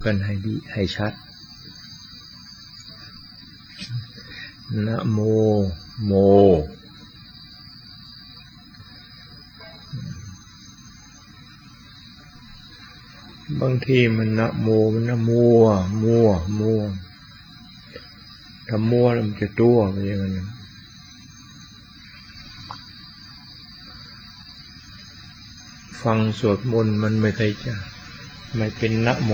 กันให้ดีให้ชัดนะโมโมบางทีมันนะโมมันนะมัวถ้ามัวแล้วมันจะตัวไปอย่างนั้นฟังสวดมนต์มันไม่เคยจะไม่เป็นนะโม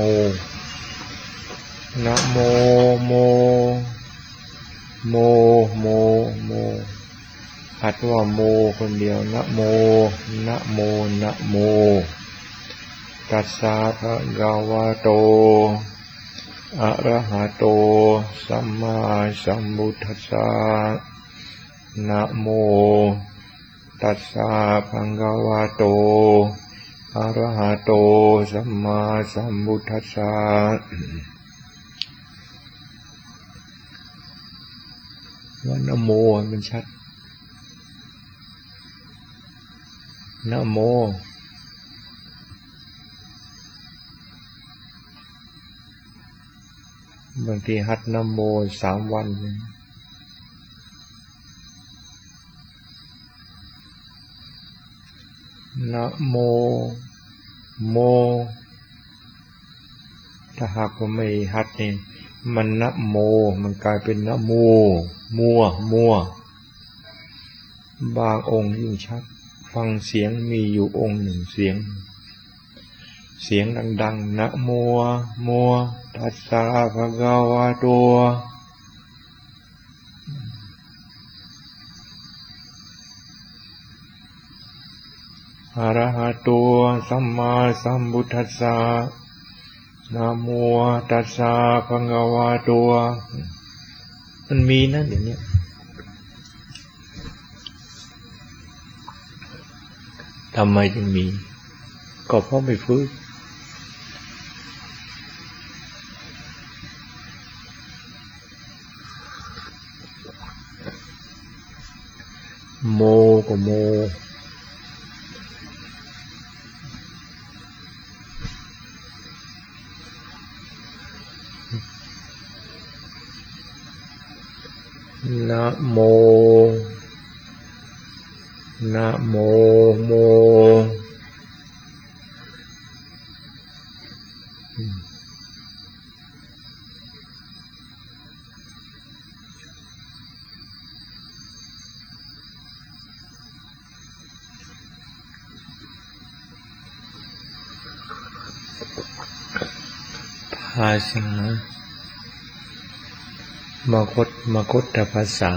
นะโมโมโมโมโมหัดว่าโมคนเดียวนะโมนะโมนะโมตัสสะภะคะวะโตอะระหะโตสัมมาสัมพุทธัสสะนะโมตัสสะภะคะวะโตอะระหะโตสัมมาสัมพุทธัสสะว่านะโมมันชัดนะโมบางทีหัดนะโม3 วันนะโมโมถ้าหากว่าไม่หัดนี่มันนะโมมันกลายเป็นนะโมมัวบางองค์ยิ่งชัดฟังเสียงมีอยู่องค์หนึ่งเสียงดังๆนะโมตัสสะภะคะวะโตอะระหะโตสัมมาสัมพุทธัสสะนะโมตัสสะภะคะวะโตมันมีนะเดี๋ยวนี้ทำไมจึงมีก็เพราะไม่ฝึกโมก็โมนะโมนะโมโมภาษามคตภาษา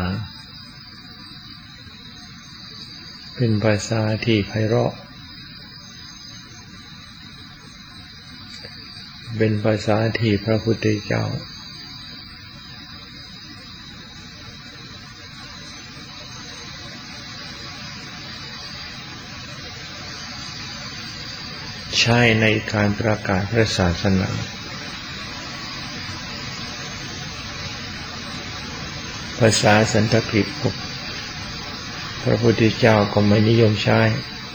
เป็นภาษาที่ไพเราะเป็นภาษาที่พระพุทธเจ้าใช้ในการประกาศพระศาสนาภาษาสันสกฤตพระพุทธเจ้าก็ไม่นิยมใช้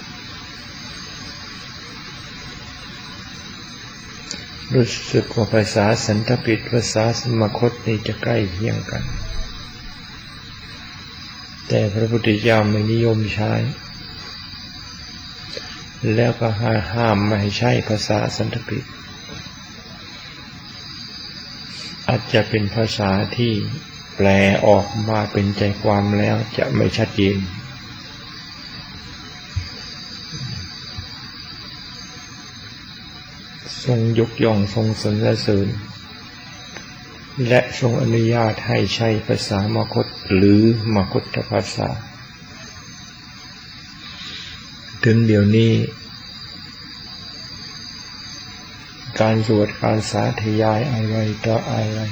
รู้สึกว่าภาษาสันสกฤตภาษาสมคตนี่จะใกล้เคียงกันแต่พระพุทธเจ้าไม่นิยมใช้แล้วก็ห้ามไม่ให้ใช้ภาษาสันสกฤตอาจจะเป็นภาษาที่แปลออกมาเป็นใจความแล้วจะไม่ชัดเจนทรงยกย่องทรงสรรเสริญและทรงอนุญาตให้ใช้ภาษามคธหรือมคธภาษาถึงเดี๋ยวนี้การสวดการสาธยายอะไรต่ออะไร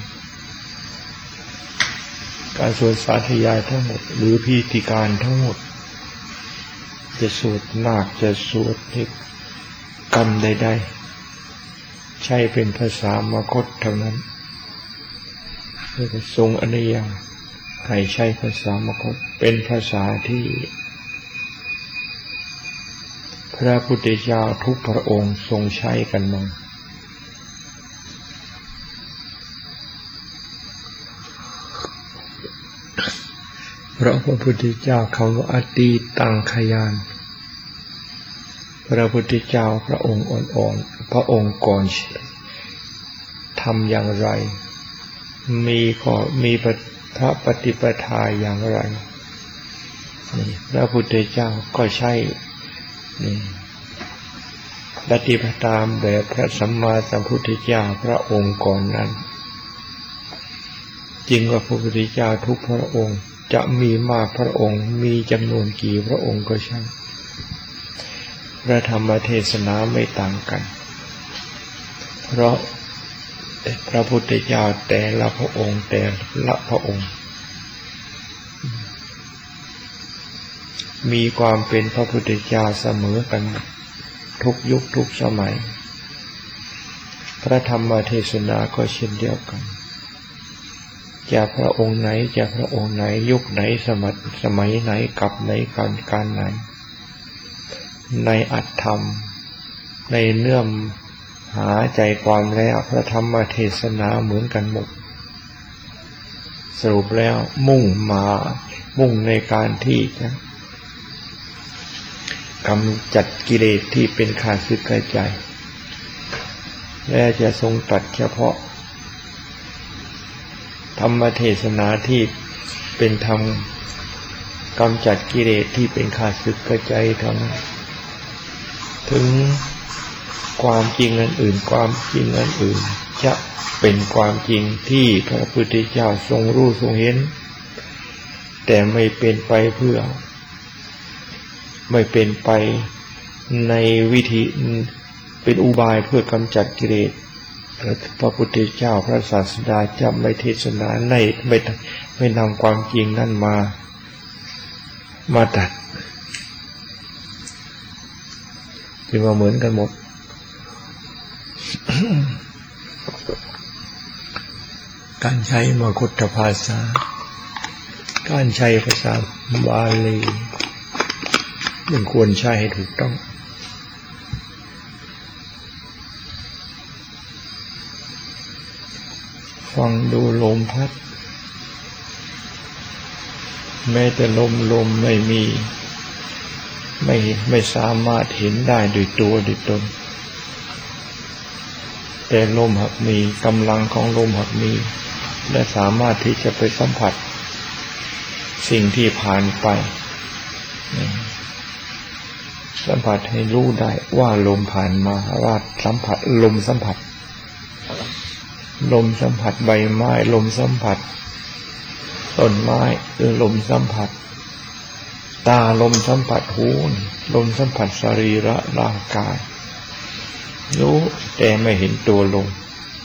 การสวดสาธยายทั้งหมดหรือพิธีการทั้งหมดจะสวดนาคจะสวดกรรมใดๆใช้เป็นภาษามคธเท่านั้นเพื่อทรงอนุญาตให้ใช้ภาษามคธเป็นภาษาที่พระพุทธเจ้าทุกพระองค์ทรงใช้กันมาเพราะพระพุทธเจ้าเขาว่าอตีตังขยานพระพุทธเจ้าพระองค์อ่อนๆพระองค์ก่อนทำอย่างไรมีพระปฏิปทาอย่างไรพระพุทธเจ้าก็ใช่ปฏิปทาแบบพระสัมมาสัมพุทธเจ้าพระองค์ก่อนนั้นจริงว่าพระพุทธเจ้าทุกพระองค์จะมีมากพระองค์มีจำนวนกี่พระองค์ก็ใช่พระธรรมเทศนาไม่ต่างกันเพราะพระพุทธเจ้าแต่ละพระองค์มีความเป็นพระพุทธเจ้าเสมอกันทุกยุคทุกสมัยพระธรรมเทศนาก็เช่นเดียวกันจากพระองค์ไหนจากพระองค์ไหนยุคไหนสมัยไหนกับไหนการไหนในอัตธรรมในเนื้อหาใจความแล้วพระธรรมเทศนาเหมือนกันหมดสรุปแล้วมุ่งในการที่จะกำจัดกิเลสที่เป็นข้าศึกใจและจะทรงตรัสเฉพาะธรรมเทศนาที่เป็นธรรมกำจัดกิเลสที่เป็นข้าศึกใจเท่านั้นถึงความจริงอันอื่นจะเป็นความจริงที่พระพุทธเจ้าทรงรู้ทรงเห็นแต่ไม่เป็นไปในวิธีเป็นอุบายเพื่อกำจัดกิเลสพระพุทธเจ้าพระศาสดาจะไม่เทศนาไม่นำความจริงนั่นมาตัดจึงว่าเหมือนกันหมด การใช้มกุฏภาษาการใช้ภาษาบาลีมันควรใช้ให้ถูกต้องฟังดูลมพัดแม้แต่ลมไม่มีไม่สามารถเห็นได้โดยตัวโดยตนแต่ลมหากมีกำลังของลมหากมีและสามารถที่จะไปสัมผัสสิ่งที่ผ่านไปสัมผัสให้รู้ได้ว่าลมผ่านมาว่าสัมผัสลมสัมผัสใบไม้ลมสัมผัสต้นไม้ลมสัมผัสตาลมสัมผัสหูลมสัมผัสสรีระร่างกายรู้แต่ไม่เห็นตัวลม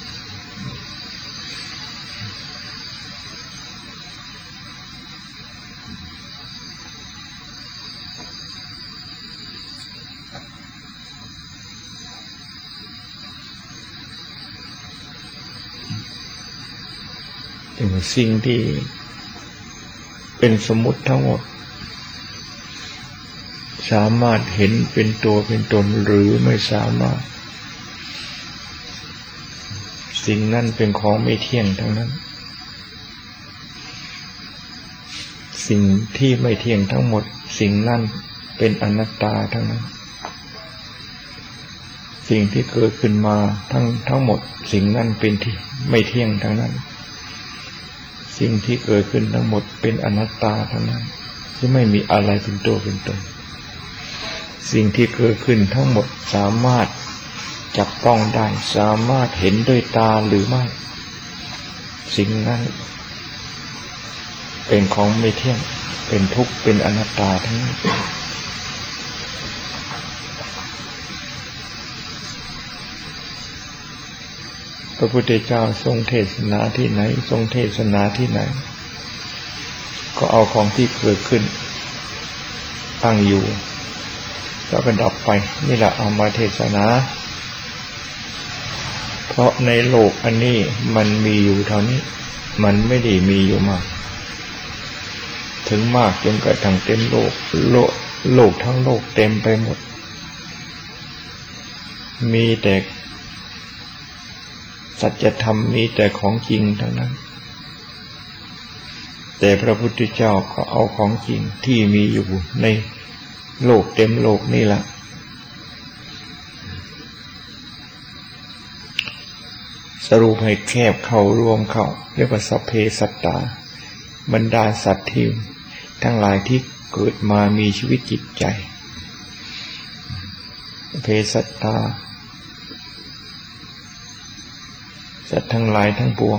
สิ่งที่เป็นสมมุติทั้งหมดสามารถเห็นเป็นตัวเป็นตนหรือไม่สามารถสิ่งนั้นเป็นของไม่เที่ยงทั้งนั้นสิ่งที่ไม่เที่ยงทั้งหมดสิ่งนั้นเป็นอนัตตาทั้งนั้นสิ่งที่เกิดขึ้นมาทั้งหมดสิ่งนั้นเป็นที่ไม่เที่ยงทั้งนั้นสิ่งที่เกิดขึ้นทั้งหมดเป็นอนัตตาทั้งนั้นที่ไม่มีอะไรเป็นตัวเป็นตนสิ่งที่เกิดขึ้นทั้งหมดสามารถจับต้องได้สามารถเห็นด้วยตาหรือไม่สิ่งนั้นเป็นของไม่เที่ยงเป็นทุกข์เป็นอนัตตาทั้งนั้นพระพุทธเจ้าทรงเทศนาที่ไหนทรงเทศนาที่ไหนก็เอาของที่เกิดขึ้นตั้งอยู่แล้วก็ดับไปนี่แหละเอามาเทศนาเพราะในโลกอันนี้มันมีอยู่เท่านี้มันไม่ได้มีอยู่มากถึงมากจนกระทั่งเต็มโลกทั้งโลกเต็มไปหมดมีแต่สัจธรรมมีแต่ของจริงเท่านั้นแต่พระพุทธเจ้าก็เอาของจริงที่มีอยู่ในโลกเต็มโลกนี่แหละสรุปให้แคบเข้ารวมเข้าเรียกว่าสัพเพสัตตาบรรดาสัตว์ที่ทั้งหลายที่เกิดมามีชีวิตจิตใจสัพเพสัตตาสัตว์ทั้งหลายทั้งปวง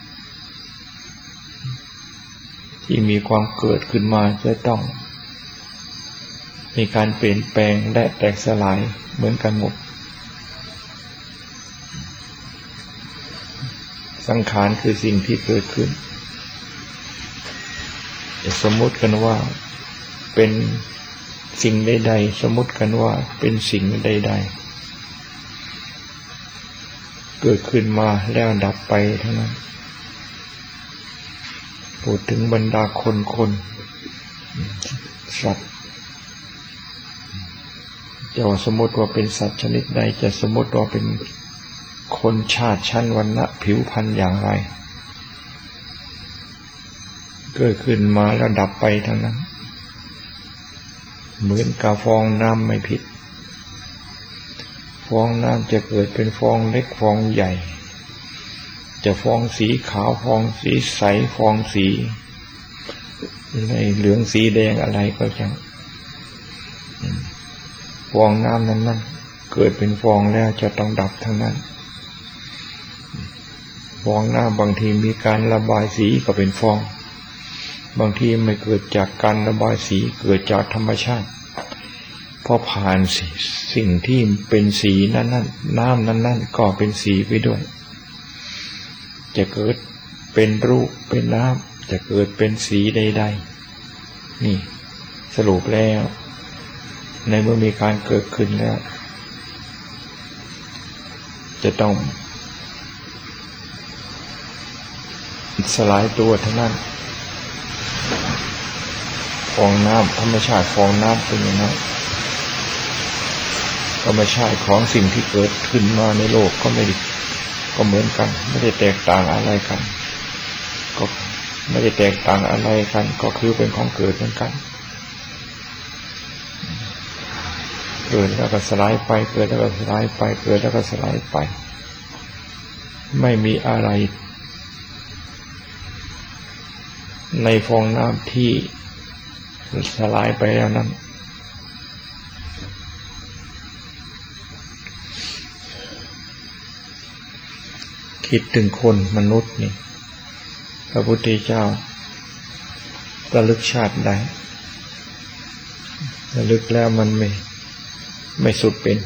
ที่มีความเกิดขึ้นมาจะต้องมีการเปลี่ยนแปลงและแตกสลายเหมือนกันหมดสังขารคือสิ่งที่เกิดขึ้นสมมติกันว่าเป็นสิ่งใดๆสมมติกันว่าเป็นสิ่งใดๆเกิดขึ้นมาแล้วดับไปเท่านั้นพูดถึงบรรดาคนสัตว์จะสมมติว่าเป็นสัตว์ชนิดใดจะสมมติว่าเป็นคนชาติชั้นวรรณะผิวพรรณอย่างไรเกิดขึ้นมาแล้วดับไปทั้งนั้นเหมือนกับฟองน้ำไม่ผิดฟองน้ำจะเกิดเป็นฟองเล็กฟองใหญ่จะฟองสีขาวฟองสีใสฟองสีเหลืองสีแดงอะไรก็ช่างฟองน้ำนั้นเกิดเป็นฟองแล้วจะต้องดับทั้งนั้นฟองน้ำบางทีมีการระบายสีก็เป็นฟองบางทีไม่เกิดจากการระบายสีเกิดจากธรรมชาติพอผ่านสิ่งที่เป็นสีนั้นน้ำนั้นก็เป็นสีไปด้วยจะเกิดเป็นรูปเป็นน้ำจะเกิดเป็นสีใดๆนี่สรุปแล้วในเมื่อมีการเกิดขึ้นแล้วจะต้องสลายตัวเท่านั้นฟองน้ำธรรมชาติฟองน้ำเป็นอย่างนั้นธรรมชาติของสิ่งที่เกิดขึ้นมาในโลกก็เหมือนกันไม่ได้แตกต่างอะไรกันก็ไม่ได้แตกต่างอะไรกันก็คือเป็นของเกิดเหมือนกันเกิดแล้วก็สลายไปเกิดแล้วก็สลายไปเกิดแล้วก็สลายไปไม่มีอะไรในฟองน้ำที่สลายไปแล้วนั้นคิดถึงคนมนุษย์นี่พระพุทธเจ้าระลึกชาติได้ระลึกแล้วมันไม่สุดเป็น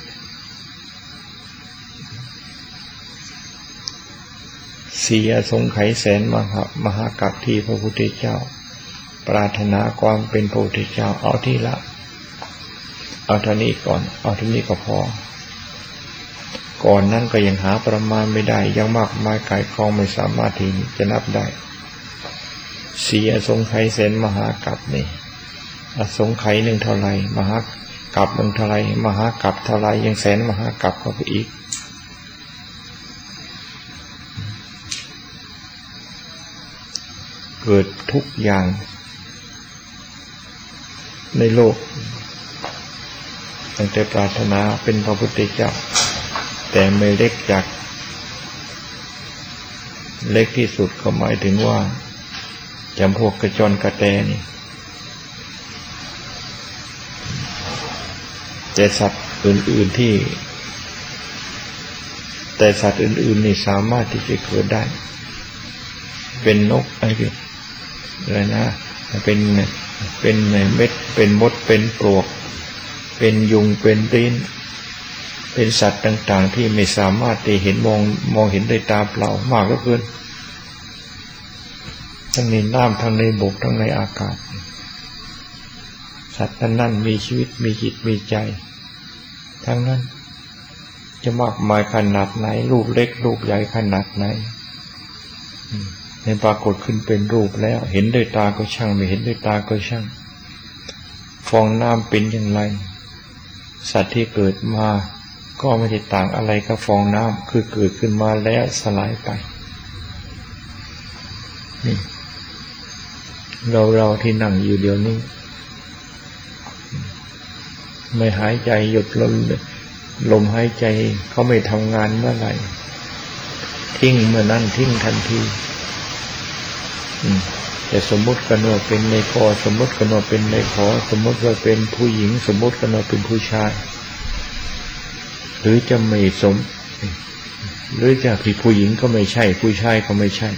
เสียสงไขยแสนมหากัปที่พระพุทธเจ้าปรารถนาความเป็นพระพุทธเจ้าเอาที่ละเอาเท่านี้ก่อนเอาเท่านี้ก็พอก่อนนั้นก็ยังหาประมาณไม่ได้ยังมากมายกายคลองไม่สามารถที่จะนับได้เสียสงไขยแสนมหากัปนี่อสงไขยหนึ่งเท่าไรมหากัปหนึ่งเท่าไรมหากัปเท่าไรยังแสนมหากัปเข้าไปอีกเกิดทุกอย่างในโลกตั้งแต่ปรารถนาเป็นพระพุทธเจ้าแต่ไม่เล็กจากเล็กที่สุดก็หมายถึงว่าจำพวกกระจรกระแตนี่แต่สัตว์อื่นๆนี่สามารถที่จะเกิดได้เป็นนกอะไรนะเป็นเม็ดเป็นมดเป็นปลวกเป็นยุงเป็นตีนเป็นสัตว์ต่างๆที่ไม่สามารถที่เห็นมองเห็นด้วยตาเปล่ามากเหลือเกินทั้งในน้ำทั้งในบกทั้งในอากาศสัตว์นั้นมีชีวิตมีจิตมีใจทั้งนั้นจะมากมายขนาดไหนรูปเล็กรูปใหญ่ขนาดไหนในปรากฏขึ้นเป็นรูปแล้วเห็นด้วยตาก็ช่างไม่เห็นด้วยตาก็ช่างฟองน้ำเป็นอย่างไรสัตว์ที่เกิดมาก็ไม่ได้ต่างอะไรกับฟองน้ำคือเกิดขึ้นมาแล้วสลายไปนี่เราที่นั่งอยู่เดี๋ยวนี้ไม่หายใจหยุดลมหายใจเขาไม่ทำงานเมื่อไหร่ทิ้งเมื่อนั้นทิ้งทันทีแต่สมมติกันว่าเป็นในคอสมมติกันว่าเป็นในขอสมมติว่าเป็นผู้หญิงสมมติกันว่าเป็นผู้ชายหรือจะไม่หรือจะเป็นผู้หญิงก็ไม่ใช่ผู้ชายก็ไม่ใช่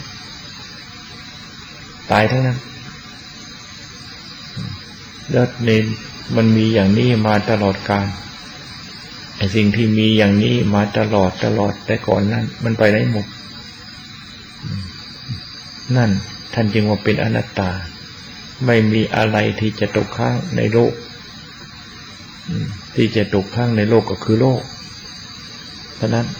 ตายทั้งนั้นแล้วมันมีอย่างนี้มาตลอดกาลไอ้สิ่งที่มีอย่างนี้มาตลอดแต่ก่อนนั้นมันไปไหนหมดนั่นท่านจึงว่าเป็นอนัตตาไม่มีอะไรที่จะตกค้างในโลกที่จะตกค้างในโลกก็คือโลกเพราะนั้น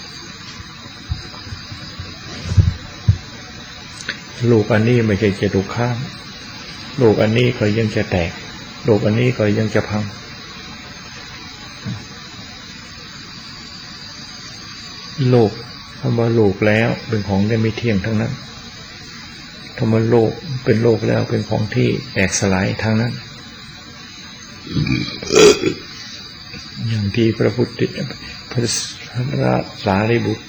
โลกอันนี้ไม่ใช่จะตกค้างโลกอันนี้ก็ยังจะแตกโลกอันนี้ก็ยังจะพังโลกคำว่าโลกแล้วเป็นของที่ไม่เที่ยงทั้งนั้นคำว่าโลกเป็นโลกแล้วเป็นของที่แตกสลายทั้งนั้นอย่างที่พระสารีบุตร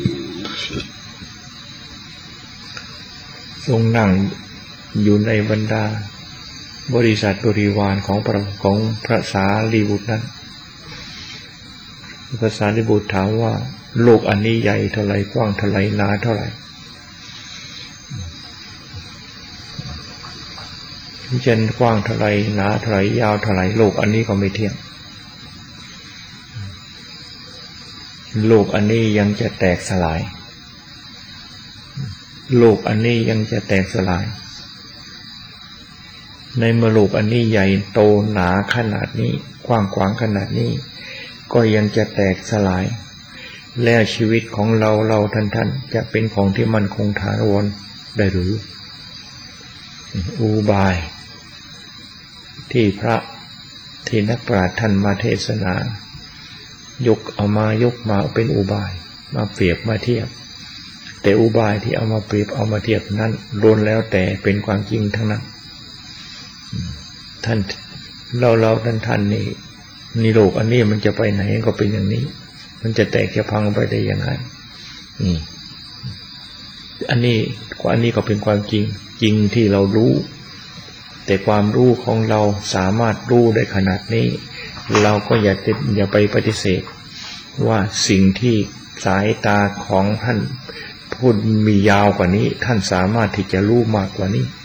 ทรงนั่งอยู่ในบรรดาบริษัทบริวารของพระสารีบุตรนั้นพระสารีบุตรถามว่าโลกอันนี้ใหญ่เท่าไรกว้างเท่าไรหนาเท่าไรเช่นกว้างเท่าไรหนาเท่าไรยาวเท่าไรโลกอันนี้ก็ไม่เที่ยงโลกอันนี้ยังจะแตกสลายโลกอันนี้ยังจะแตกสลายในเมื่อโลกอันนี้ใหญ่โตหนาขนาดนี้กว้างขวางขนาดนี้ก็ยังจะแตกสลายแล้วชีวิตของเราท่านจะเป็นของที่มั่นคงถาวรได้หรืออุบายที่นักปราชญ์ท่านมาเทศนายกมาเป็นอุบายมาเปรียบมาเทียบแต่อุบายที่เอามาเปรียบเอามาเทียบนั้นล้วนแล้วแต่เป็นความจริงทั้งนั้นท่านเราท่านนี่โลกอันนี้มันจะไปไหนก็เป็นอย่างนี้มันจะแตกจะพังไปได้ยังไงอันนี้ก็เป็นความจริงที่เรารู้แต่ความรู้ของเราสามารถรู้ได้ขนาดนี้เราก็อย่าไปปฏิเสธว่าสิ่งที่สายตาของท่านพูดมียาวกว่านี้ท่านสามารถที่จะรู้มากกว่านี้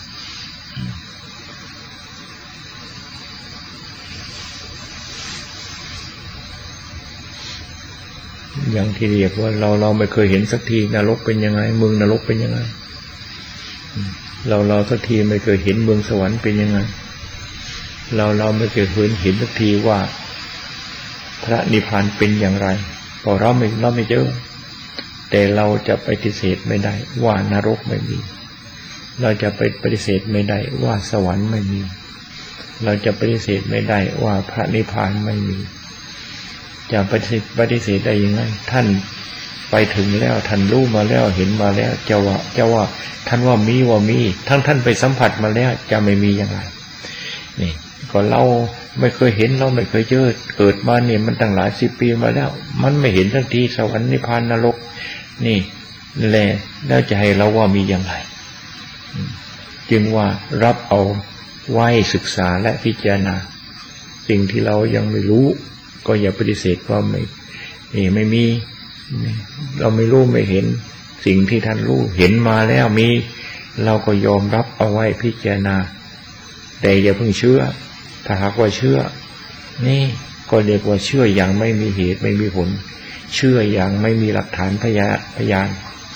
อย่างที่เรียกว่าเราไม่เคยเห็นสักทีนรกเป็นยังไงเมืองนรกเป็นยังไงเราสักทีไม่เคยเห็นเมืองสวรรค์เป็นยังไงเราไม่เคยเห็นสักทีว่าพระนิพพานเป็นอย่างไรเพราะเราไม่เจอแต่เราจะปฏิเสธไม่ได้ว่านรกไม่มีเราจะไปปฏิเสธไม่ได้ว่าสวรรค์ไม่มีเราจะปฏิเสธไม่ได้ว่าพระนิพพานไม่มีจะปฏิเสธได้ยังไงท่านไปถึงแล้วท่านรู้มาแล้วเห็นมาแล้วจะว่าท่านว่ามีท่านไปสัมผัสมาแล้วจะไม่มีอย่างไรนี่ก็เราไม่เคยเห็นเราไม่เคยเจอเกิดมาเนี่ยมันตั้งหลาย10 ปีมาแล้วมันไม่เห็นสักทีสวรรค์นิพพานนรกนี่แหละแล้วจะให้เราว่ามีอย่างไรจึงว่ารับเอาไว้ศึกษาและพิจารณาสิ่งที่เรายังไม่รู้ก็อย่าปฏิเสธว่าไม่มีเราไม่รู้ไม่เห็นสิ่งที่ท่านรู้เห็นมาแล้วมีเราก็ยอมรับเอาไว้พิจารณาแต่อย่าเพิ่งเชื่อถ้าหากว่าเชื่อนี่ก็เรียกว่าเชื่ออย่างไม่มีเหตุไม่มีผลเชื่ออย่างไม่มีหลักฐานพยาน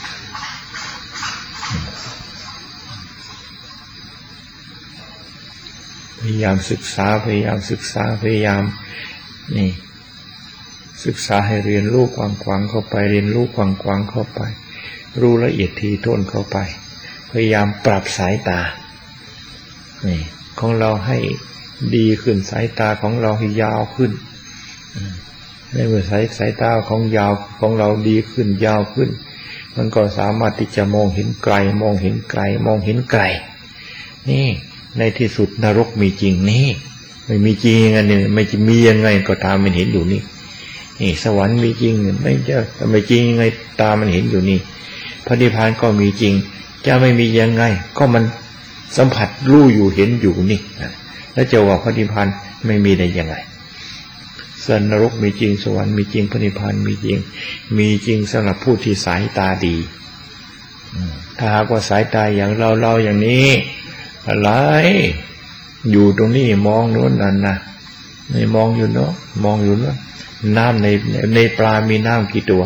พยายามศึกษาพยายามศึกษาให้เรียนรู้กว้างๆเข้าไปเรียนรู้กว้างๆเข้าไปรู้ละเอียดถี่ถ้วนเข้าไปพยายามปรับสายตาของเราให้ดีขึ้นสายตาของเราให้ยาวขึ้นในเมื่อสายตาของเราดีขึ้นยาวขึ้นมันก็สามารถที่จะมองเห็นไกลนี่ในที่สุดนรกมีจริงนี่ไม่มีจริงยังไงเนี่ยไม่มียังไงก็ตามมันเห็นอยู่นี่นี่สวรรค์มีจริงไม่จะไม่จริงยังไงตามมันเห็นอยู่นี่พระนิพพานก็มีจริงจะไม่มียังไงก็มันสัมผัสรู้อยู่เห็นอยู่นี่แล้วจะว่าพระนิพพานไม่มีได้ยังไงส่วนนรกมีจริงสวรรค์มีจริงพระนิพพานมีจริงมีจริงสำหรับผู้ที่สายตาดีถ้าหากว่าสายตาอย่างเราอย่างนี้อะไรอยู่ตรงนี้มองโน้นนั่นนะไม่มองอยู่เนาะมองอยู่เนาะน้ำในปลามีน้ำกี่ตัว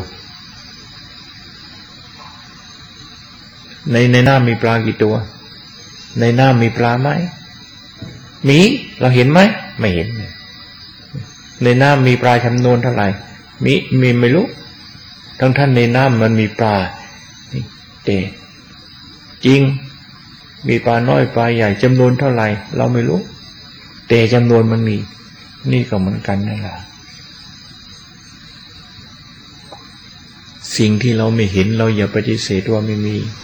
ในน้ำมีปลากี่ตัวในน้ำมีปลาไหมมีเราเห็นไหมไม่เห็นในน้ำมีปลาจำนวนเท่าไหร่มีไม่รู้ทั้งท่านในน้ำมันมีปลาแต่จริงมีปลาน้อยปลาใหญ่จำนวนเท่าไหร่เราไม่รู้แต่จำนวนมันมีนี่ก็เหมือนกันนั่นแหละสิ่งที่เราไม่เห็นเราอย่าปฏิเสธว่าไม่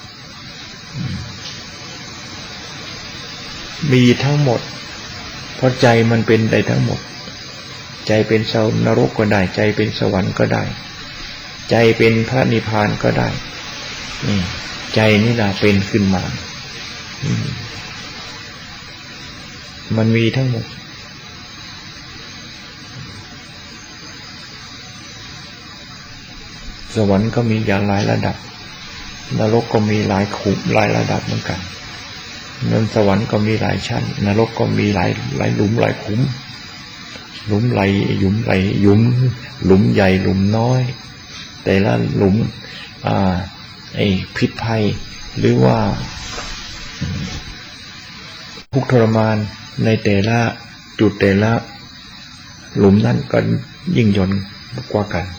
มีทั้งหมดเพราะใจมันเป็นได้ทั้งหมดใจเป็นนรกก็ได้ใจเป็นสวรรค์ก็ได้ใจเป็นพระนิพพานก็ได้ใจนี่แหละเป็นขึ้นมามันมีทั้งหมดสวรรค์ก็มีอย่างหลายระดับนรกก็มีหลายขุมหลายระดับเหมือนกันสวรรค์ก็มีหลายชั้นนรกก็มีหลายหลุมหลายขุมหลุมไหลหลุมไหลหลุมใหญ่หลุมน้อยแต่ละหลุมพิษภัยหรือว่าทุกข์ทรมานในแต่ละจุดแต่ละหลุมนั้นก็ยิ่งย่อนกว่ากัน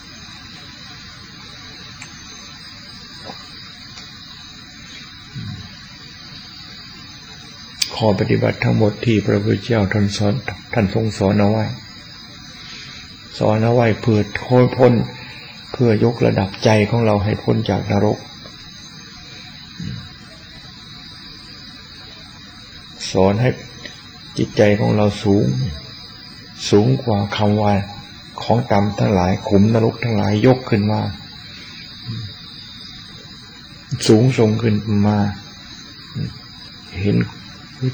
ข้อปฏิบัติทั้งหมดที่พระพุทธเจ้าท่านทรงสอนเอาไว้เพื่อพ้นเพื่อยกระดับใจของเราให้พ้นจากนรกสอนให้จิตใจของเราสูงกว่าคำว่าของต่ำทั้งหลายขุมนรกทั้งหลายยกขึ้นมาสูงส่งขึ้นมาเห็นรู้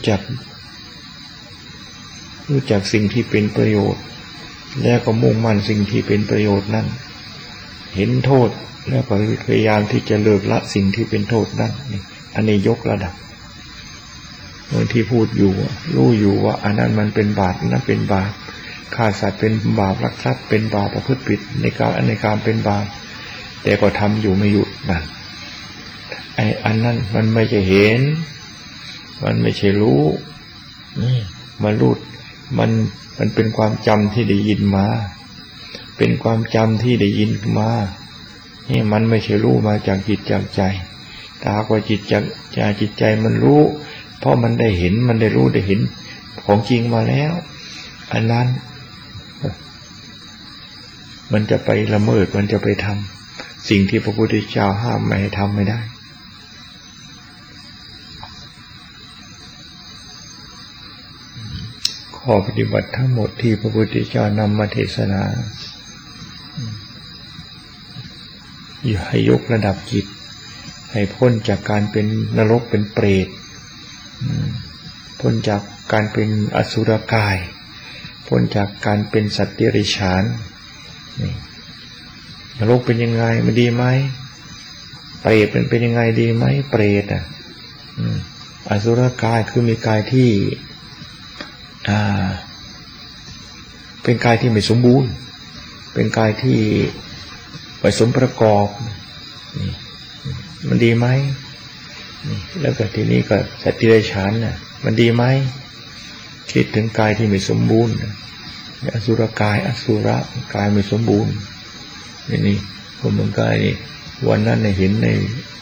จักสิ่งที่เป็นประโยชน์แล้วก็มุ่งมั่นสิ่งที่เป็นประโยชน์นั้นเห็นโทษแล้วก็พยายามที่จะเลิกละสิ่งที่เป็นโทษนั้นอันนี้ยกระดับบางที่พูดอยู่รู้อยู่ว่าอันนั้นมันเป็นบาปนั้นเป็นบาปฆ่าสัตว์เป็นบาปลักทรัพย์เป็นบาปประพฤติผิดในการเป็นบาปแต่ก็ทำอยู่ไม่หยุดนั่นอันนั้นมันไม่ใช่เห็นมันไม่ใช่รู้มันรู้มันเป็นความจำที่ได้ยินมาเป็นความจำที่ได้ยินมานี่มันไม่ใช่รู้มาจากจิตจากใจถ้าหากว่าจิตใจมันรู้เพราะมันได้เห็นมันได้รู้ได้เห็นของจริงมาแล้วอันนั้นมันจะไปละเมิดมันจะไปทำสิ่งที่พระพุทธเจ้าห้ามไม่ให้ทำไม่ได้ข้อปฏิบัติทั้งหมดที่พระพุทธเจ้านำมาเทศนาอย่าให้ยกระดับจิตให้พ้นจากการเป็นนรกเป็นเปรตพ้นจากการเป็นอสุรกายพ้นจากการเป็นสัตว์เดรัจฉานนรกเป็นยังไงมันดีไหมเปรตเป็นยังไงดีไหมเปรตอสุรกายคือมีกายที่เป็นกายที่ไม่สมบูรณ์เป็นกายที่ไม่สมประกอบมันดีไหมแล้วก็ทีนี้ก็สัตว์เดรัจฉานน่ะมันดีไหมคิดถึงกายที่ไม่สมบูรณ์อสุรกายอสุรกายไม่สมบูรณ์นี่คนบางกายนี่วันนั้นเห็นใน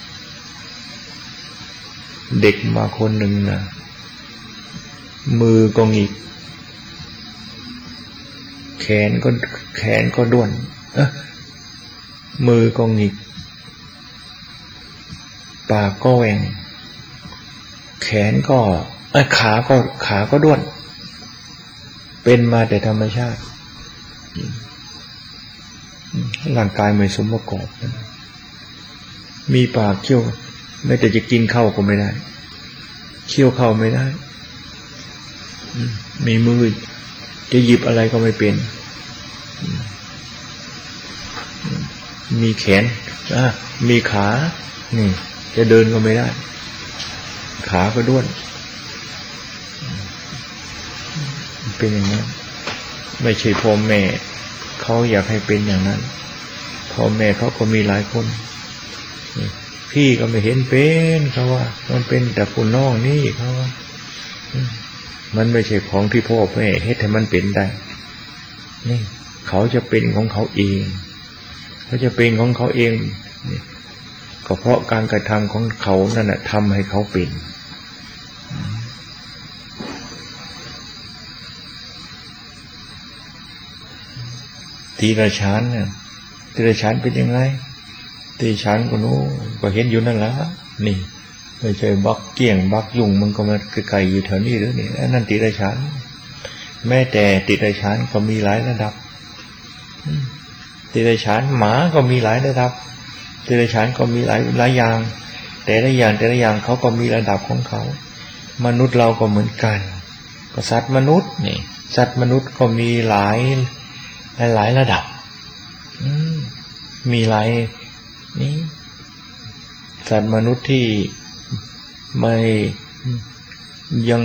เด็กมาคนหนึ่งนะมือก็หงิกแขนก็ด้วนมือก็หงิกปากก็แหว่งแขนก็ขาก็ด้วนเป็นมาแต่ธรรมชาติร่างกายไม่สมประกอบมีปากเคี้ยวไม่แต่จะกินข้าวก็ไม่ได้เคี้ยวข้าวไม่ได้มีมือจะหยิบอะไรก็ไม่เป็นมีแขนมีขานี่จะเดินก็ไม่ได้ขาก็ด้วนเป็นอย่างนั้นไม่ใช่พ่อแม่เขาอยากให้เป็นอย่างนั้นพ่อแม่เขาก็มีหลายคนพี่ก็ไม่เห็นเป็นเขาว่ามันเป็นแต่คุณน้องนี่เขาว่ามันไม่ใช่ของที่พ่อแม่เฮ็ดให้มันเป็นได้นี่เขาจะเป็นของเขาเองเขาจะเป็นของเขาเองก็เพราะการกระทำของเขานั่นน่ะทำให้เขาเป็นทีละชั้นเนี่ยทีละชั้นเป็นยังไงทีละชั้นก็นู้ก็เห็นอยู่นั่นแหละนี่ไม่ใช่บักเกี้ยงบักยุ่งมันก็มาไกลๆอยู่แถวนี้หรือนี่นั่นทีละชั้นแม้แต่ทีละชั้นก็มีหลายระดับทีละชั้นหมาก็มีหลายระดับทีละชั้นก็มีหลายอย่างแต่ละอย่างเขาก็มีระดับของเขามนุษย์เราก็เหมือนกันก็สัตว์มนุษย์นี่สัตว์มนุษย์ก็มีหลายระดับมีหลายนี่สัตว์มนุษย์ที่ไม่ยัง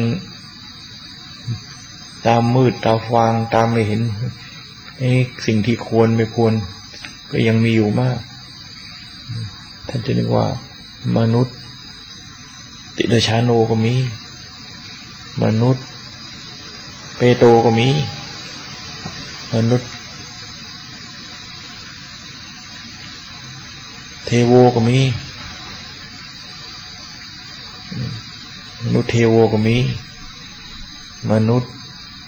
ตามมืดตาฟางตามไม่เห็นสิ่งที่ควรไม่ควรก็ยังมีอยู่มากท่านจะนึกว่ามนุษย์ติเดชาโนก็มีมนุษย์เปโตก็มีมนุษย์เทโวก็มีมนุษย์เทโวก็มีมนุษย์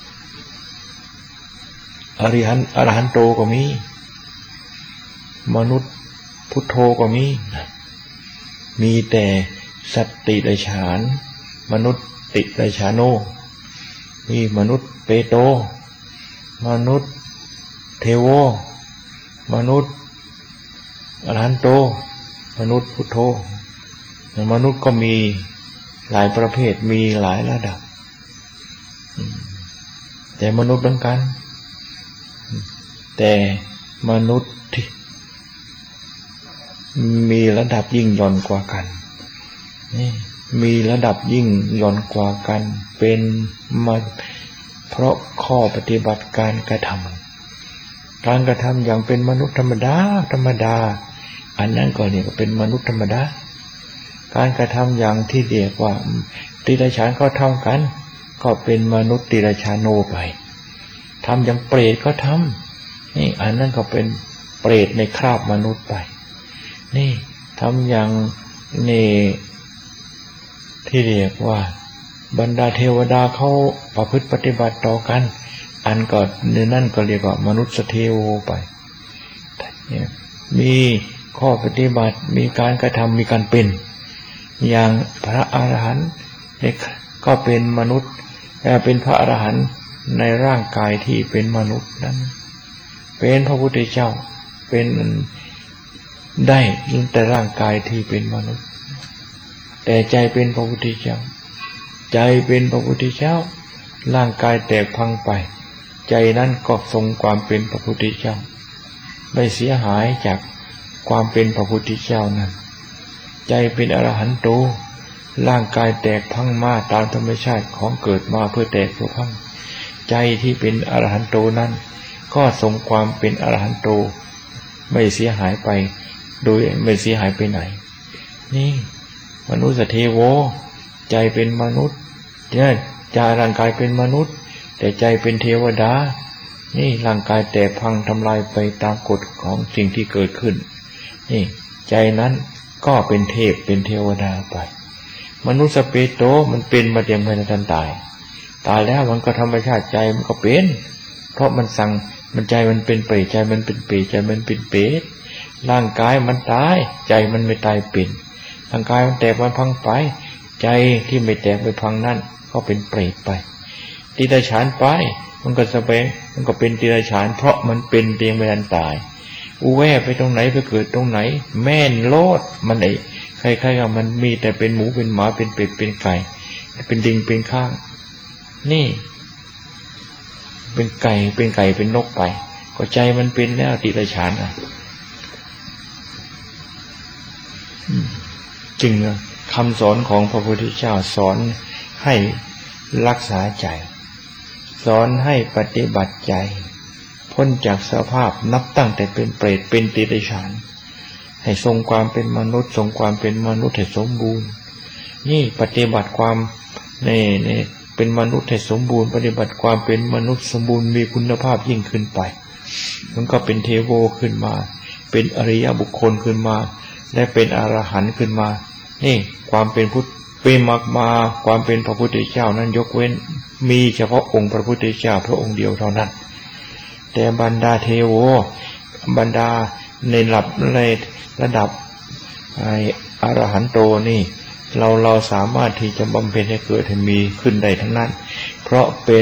อรหันโตก็มีมนุษย์พุทโธก็มีแต่สัตติเดชานมนุษย์ติเดชาโนมีมนุษย์เปโตมนุษย์เทโวมนุษย์อรหันโตมนุษย์พุทโธมนุษย์ก็มีหลายประเภทมีหลายระดับแต่มนุษย์เหมือนกันแต่มนุษย์ที่มีระดับยิ่งหย่อนกว่ากันนี่มีระดับยิ่งหย่อนกว่ากันเป็นมาเพราะข้อปฏิบัติการกระทำอย่างเป็นมนุษย์ธรรมดาอันนั้นก็เรียกว่าเป็นมนุษย์ธรรมดาการกระทำอย่างที่เรียกว่าติเดชานเขาทำกันก็เป็นมนุษย์ติเดชาโนไปทำอย่างเปรตก็ทำนี่อันนั้นก็เป็นเปรตในคราบมนุษย์ไปนี่ทำอย่างนี่ที่เรียกว่าบรรดาเทวดาเขาประพฤติปฏิบัติต่อกันอันก็นั่นก็เรียกว่ามนุษย์เทโวไปมีข้อปฏิบัติมีการกระทำมีการเป็นอย่างพระอรหันต์ก็เป็นมนุษย์เป็นพระอรหันต์ในร่างกายที่เป็นมนุษย์นั้นเป็นพระพุทธเจ้าเป็นได้แต่ร่างกายที่เป็นมนุษย์แต่ใจเป็นพระพุทธเจ้าใจเป็นพระพุทธเจ้าร่างกายแตกพังไปใจนั้นก็ทรงความเป็นพระพุทธเจ้าไม่เสียหายจากความเป็นพระพุทธเจ้านั้นใจเป็นอรหันโตร่างกายแตกพังมาตามธรรมชาติของเกิดมาเพื่อแตกเพื่อพังใจที่เป็นอรหันโตนั้นก็ทรงความเป็นอรหันโตไม่เสียหายไปโดยไม่เสียหายไปไหนนี่มนุษย์เทโวใจเป็นมนุษย์ใจร่างกายเป็นมนุษย์แต่ใจเป็นเทวดานี่ร่างกายแตกพังทำลายไปตามกฎของสิ่งที่เกิดขึ้นนี่ใจนั้นก็เป็นเทพเป็นเทวดาไปมนุษย์เปโตมันเป็นมาเดียงไม่ทันตายแล้วมันก็ธรรมชาติใจมันก็เป็นเพราะมันสั่งมันใจมันเป็นเปรตใจมันเป็นเปรตใจมันเป็นเปรตร่างกายมันตายใจมันไม่ตายเป็นร่างกายมันแตกมันพังไปใจที่ไม่แตกไปพังนั่นก็เป็นเปรตไปติดฉานไปมันก็สเปงมันก็เป็นติดฉานเพราะมันเป็นเตียงไม่ทันตายอุแวไปตรงไหนไปเกิดตรงไหนแม่นโลดมันใครๆกับมันมีแต่เป็นหมูเป็นหมาเป็นเป็ดเป็นไก่เป็นดิงเป็นข้างนี่เป็นไก่เป็นนกไปก็ใจมันเป็นแล้วติดฉานจริงคำสอนของพระพุทธเจ้าสอนให้รักษาใจสอนให้ปฏิบัติใจพ้นจากสภาพนับตั้งแต่เป็นเปรตเป็นติดฉานให้ทรงความเป็นมนุษย์ทรงความเป็นมนุษย์ให้สมบูรณ์นี่ปฏิบัติความในเป็นมนุษย์ให้สมบูรณ์ปฏิบัติความเป็นมนุษย์สมบูรณ์มีคุณภาพยิ่งขึ้นไปมันก็เป็นเทโวขึ้นมาเป็นอริยบุคคลขึ้นมาได้เป็นอรหันต์ขึ้นมานี่ความเป็นพุทธเป็นมรรคมาความเป็นพระพุทธเจ้านั้นยกเว้นมีเฉพาะองค์พระพุทธเจ้าพระองค์เดียวเท่านั้นแต่บรรดาเทโวบรรดาในระดับอรหันโตนี่เราสามารถที่จะบำเพ็ญให้เกิดให้มีขึ้นได้ทั้งนั้นเพราะเป็น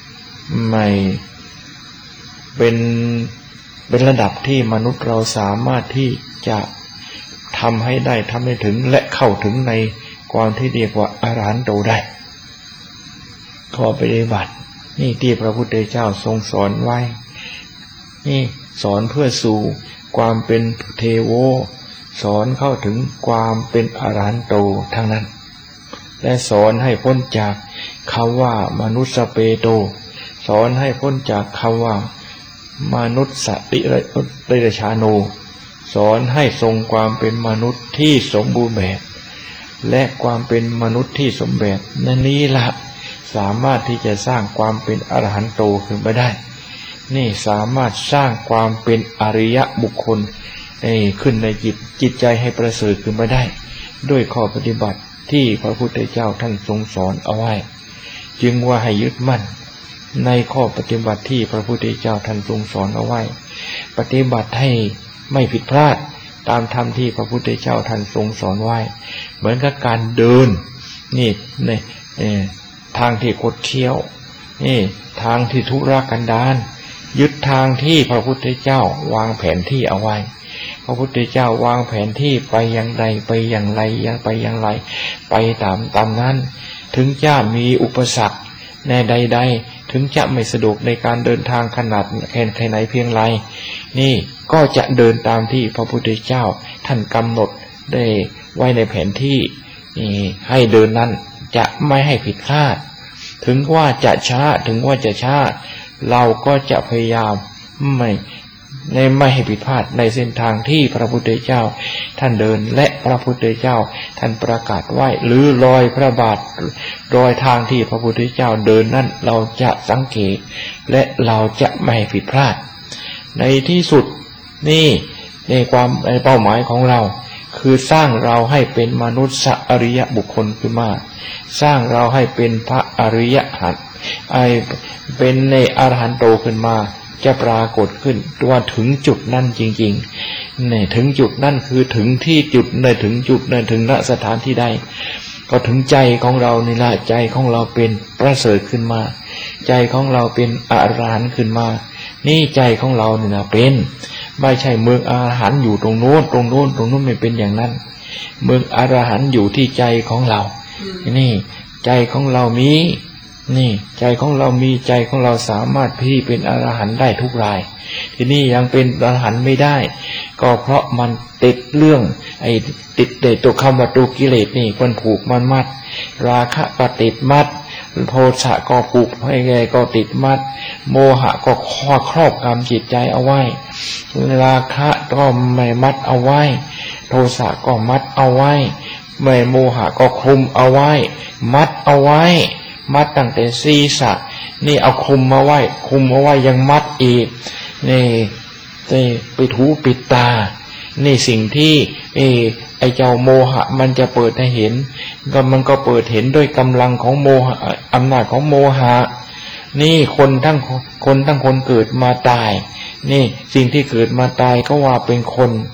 ระดับที่มนุษย์เราสามารถที่จะทำให้ได้ทำให้ถึงและเข้าถึงในความที่เรียกว่าอรหันโตได้ข้อปฏิบัตินี่ที่พระพุทธเจ้าทรงสอนไว้นี่สอนเพื่อสู่ความเป็นเทโวสอนเข้าถึงความเป็นอรหันโตทั้งนั้นและสอนให้พ้นจากคำว่ามนุสสเปโตสอนให้พ้นจากคำว่ามนุษย์สติเดชชาโนสอนให้ทรงความเป็นมนุษย์ที่สมบูรณ์แบบและความเป็นมนุษย์ที่สมบูรณ์นั่นนี้ละสามารถที่จะสร้างความเป็นอรหันโตขึ้นมาได้นี่สามารถสร้างความเป็นอริยบุคคลขึ้นในจิตใจให้ประเสริฐขึ้นมาได้ด้วยข้อปฏิบัติที่พระพุทธเจ้าท่านทรงสอนเอาไว้จึงว่าให้ยึดมั่นในข้อปฏิบัติที่พระพุทธเจ้าท่านทรงสอนเอาไว้ปฏิบัติให้ไม่ผิดพลาดตามธรรมที่พระพุทธเจ้าท่านทรงสอนไว้เหมือนกับการเดินนี่ในทางที่คดเคี้ยวนี่ทางที่ทุรกันดารยึดทางที่พระพุทธเจ้าวางแผนที่เอาไว้พระพุทธเจ้าวางแผนที่ไปอย่างไรไปอย่างไรยังไปอย่างไรไปตามนั้นถึงจะมีอุปสรรคในใดๆถึงจะไม่สะดวกในการเดินทางขนาดแค่ไหนเพียงไรนี่ก็จะเดินตามที่พระพุทธเจ้าท่านกำหนดได้ไว้ในแผนที่ให้เดินนั้นจะไม่ให้ผิดคาดถึงว่าจะช้าเราก็จะพยายามไม่ให้ผิดพลาดในเส้นทางที่พระพุทธเจ้าท่านเดินและพระพุทธเจ้าท่านประกาศไว้หรือรอยพระบาทรอยทางที่พระพุทธเจ้าเดินนั้นเราจะสังเกตและเราจะไม่ให้ผิดพลาดในที่สุดนี่ในความในเป้าหมายของเราคือสร้างเราให้เป็นมนุษย์อริยบุคคลขึ้นมาสร้างเราให้เป็นพระอริยหันต์เป็นในอรหันโตขึ้นมาจะปรากฏขึ้นว่าถึงจุดนั้นจริงๆเนี่ยถึงจุดนั้นคือถึงที่จุดในถึงจุดในถึงณสถานที่ใดก็ถึงใจของเรานี่ละใจของเราเป็นประเสริฐขึ้นมาใจของเราเป็นอรหันต์ขึ้นมานี่ใจของเราเนี่ยนะเป็นไม่ใช่เมืองอรหันต์อยู่ตรงโน้นไม่เป็นอย่างนั้นเมืองอรหันต์อยู่ที่ใจของเรานี่ใจของเรามีนี่ใจของเรามีใจของเราสามารถที่เป็นอรหันต์ได้ทุกรายทีนี้ยังเป็นอรหันต์ไม่ได้ก็เพราะมันติดเรื่องติดตัวคำว่าตัวกิเลสนี่มันผูกมันมัดราคะก็ติดมัดโทสะก็ผูกให้ไงก็ติดมัดโมหะก็ครอบงำจิตใจเอาไว้ราคะก็ไม่มัดเอาไว้โทสะก็มัดเอาไว้ไม่โมหะก็คลุมเอาไว้มัดเอาไว้มัดตั้งแต่ศีรษะนี่เอาคลุมมาไว้ยังมัดอีกนี่ไปถูปิดตานี่สิ่งที่ไอ้เจ้าโมหะมันจะเปิดให้เห็นก็มันก็เปิดเห็นด้วยกำลังของโมหะอำนาจของโมหะนี่คนทั้งคนเกิดมาตายนี่สิ่งที่เกิดมาตายก็ว่าเป็นคน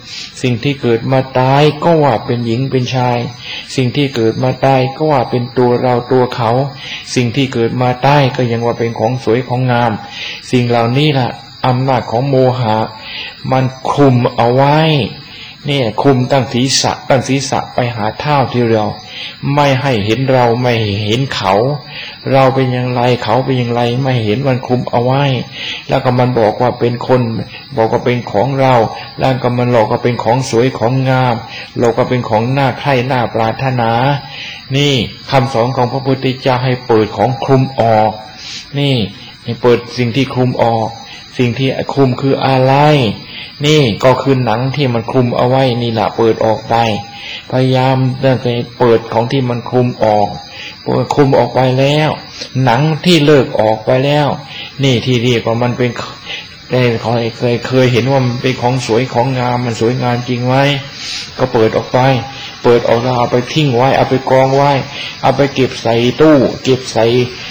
สิ่งที่เกิดมาตายก็ว่าเป็นหญิงเป็นชายสิ่งที่เกิดมาตายก็ว่าเป็นตัวเราตัวเขาสิ่งที่เกิดมาตายก็ยังว่าเป็นของสวยของงามสิ่งเหล่านี้ล่ะอำนาจของโมหะมันคุมเอาไว้เนี่ยคุมตั้งศีรษะไปหาเท้าที่เราไม่ให้เห็นเราไม่เห็นเขาเราเป็นอย่างไรเขาเป็นอย่างไรไม่เห็นมันคุมเอาไว้แล้วก็มันบอกว่าเป็นคนบอกว่าเป็นของเราแล้วก็มันหลอกว่าเป็นของสวยของงามเราก็เป็นของน่าใคร่น่าปรารถนานี่คำสอนของพระพุทธเจ้าให้เปิดของคลุมออกนี่ให้เปิดสิ่งที่คลุมออกสิ่งที่คลุมคืออะไรนี่ก็คือหนังที่มันคลุมเอาไว้นี่แหละเปิดออกไปพยายามเปิดของที่มันคลุมออกคลุมออกไปแล้วหนังที่เลิกออกไปแล้วนี่ที่เรียกว่ามันเป็นได้เคยเห็นว่ามันเป็นของสวยของงามมันสวยงามจริงไหมก็เปิดออกไปเปิดออกแล้วเอาไปทิ้งไว้เอาไปกองไว้เอาไปเก็บใส่ตู้เก็บใส่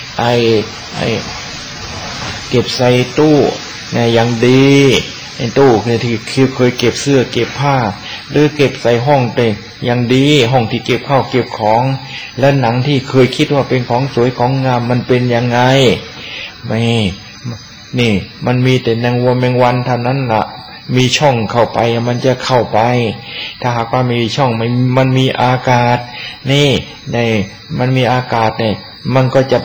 เก็บใส่ตู้เนี่ยอย่างดีในตู้เนี่ยที่เคยเก็บเสื้อเก็บผ้าหรือเก็บใส่ห้องเต็มอย่างดีห้องที่เก็บข้าวเก็บของและหนังที่เคยคิดว่าเป็นของสวยของงามมันเป็นยังไงไม่นี่มันมีแต่แมงวัวแมงวันเท่านั้นล่ะมีช่องเข้าไปมันจะเข้าไปถ้าหากว่ามีช่องมันมีอากาศนี่มันมีอากาศเนี่ยมันก็จะไป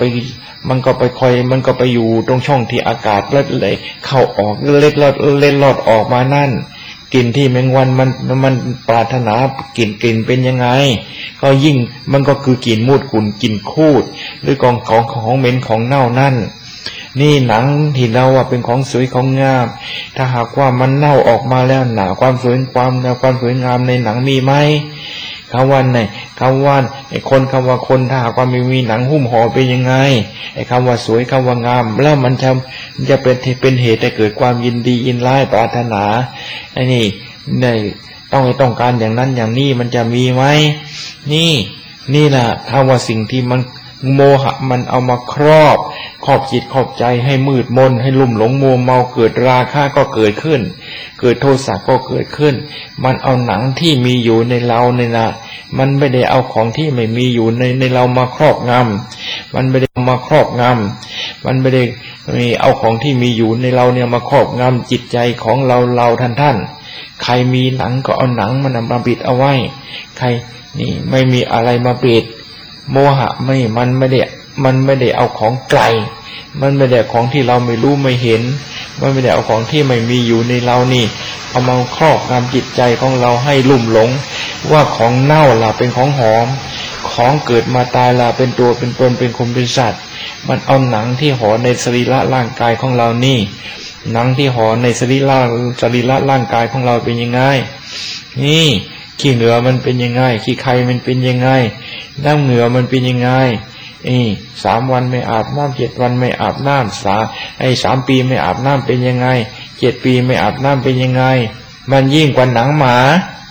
อยู่ตรงช่องที่อากาศเล็ดเลยเข้าออกเล็ดลอดออกมานั่นกลิ่นที่แมงวันมันปรารถนากลิ่นเป็นยังไงก็ยิ่งมันก็คือกลิ่นมูดขุ่นกลิ่นคูดหรือกของเหม็นของเน่านั่นนี่หนังที่เราว่าเป็นของสวยของงามถ้าหากว่ามันเน่าออกมาแล้วหนาความสวยงามในหนังมีไหมคำว่าคนถ้าหากว่ามีหนังหุ้มห่อเป็นยังไงไอ้คำว่าสวยคำว่างามแล้วมันจะเป็นเหตุให้เกิดความยินดียินร้ายปรารถนาไอ้นี่ต้องการอย่างนั้นอย่างนี้มันจะมีไหมนี่แหละคำว่าสิ่งที่มันโมหะมันเอามาครอบจิตครอบใจให้มืดมนให้ลุ่มหลงมัวเมาเกิดราคะก็เกิดขึ้นเกิดโทสะก็เกิดขึ้นมันเอาหนังที่มีอยู่ในเราเนี่ยนะมันไม่ได้เอาของที่ไม่มีอยู่ในเรามาครอบงำมันไม่ได้มาครอบงำมันไม่ได้เอาของที่มีอยู่ในเราเนี่ยมาครอบงำจิตใจของเราท่านใครมีหนังก็เอาหนังมันมาปิดเอาไว้ใครนี่ไม่มีอะไรมาปิดโมหะมันไม่ได้เอาของไกลมันไม่ได้ของที่เราไม่รู้ไม่เห็นมันไม่ได้เอาของที่ไม่มีอยู่ในเรานี่เอามาครอบงำจิตใจของเราให้ลุ่มหลงว่าของเน่าล่ะเป็นของหอมของเกิดมาตายล่ะเป็นตัวเป็นตนเป็นคนเป็นสัตว์มันเอาหนังที่ห่อในสรีระร่างกายของเรานี่หนังที่ห่อในสรีระร่างกายของเราเป็นยังไงนี่ขี้เหงื่อมันเป็นยังไงขี้ไคมันเป็นยังไงน้ำเหงื่อมันเป็นยังไง3 วันไม่อาบน้ำ7 วันไม่อาบน้ำ3 ปีไม่อาบน้ำเป็นยังไง7 ปีไม่อาบน้ำเป็นยังไงมันยิ่งกว่าหนังหมา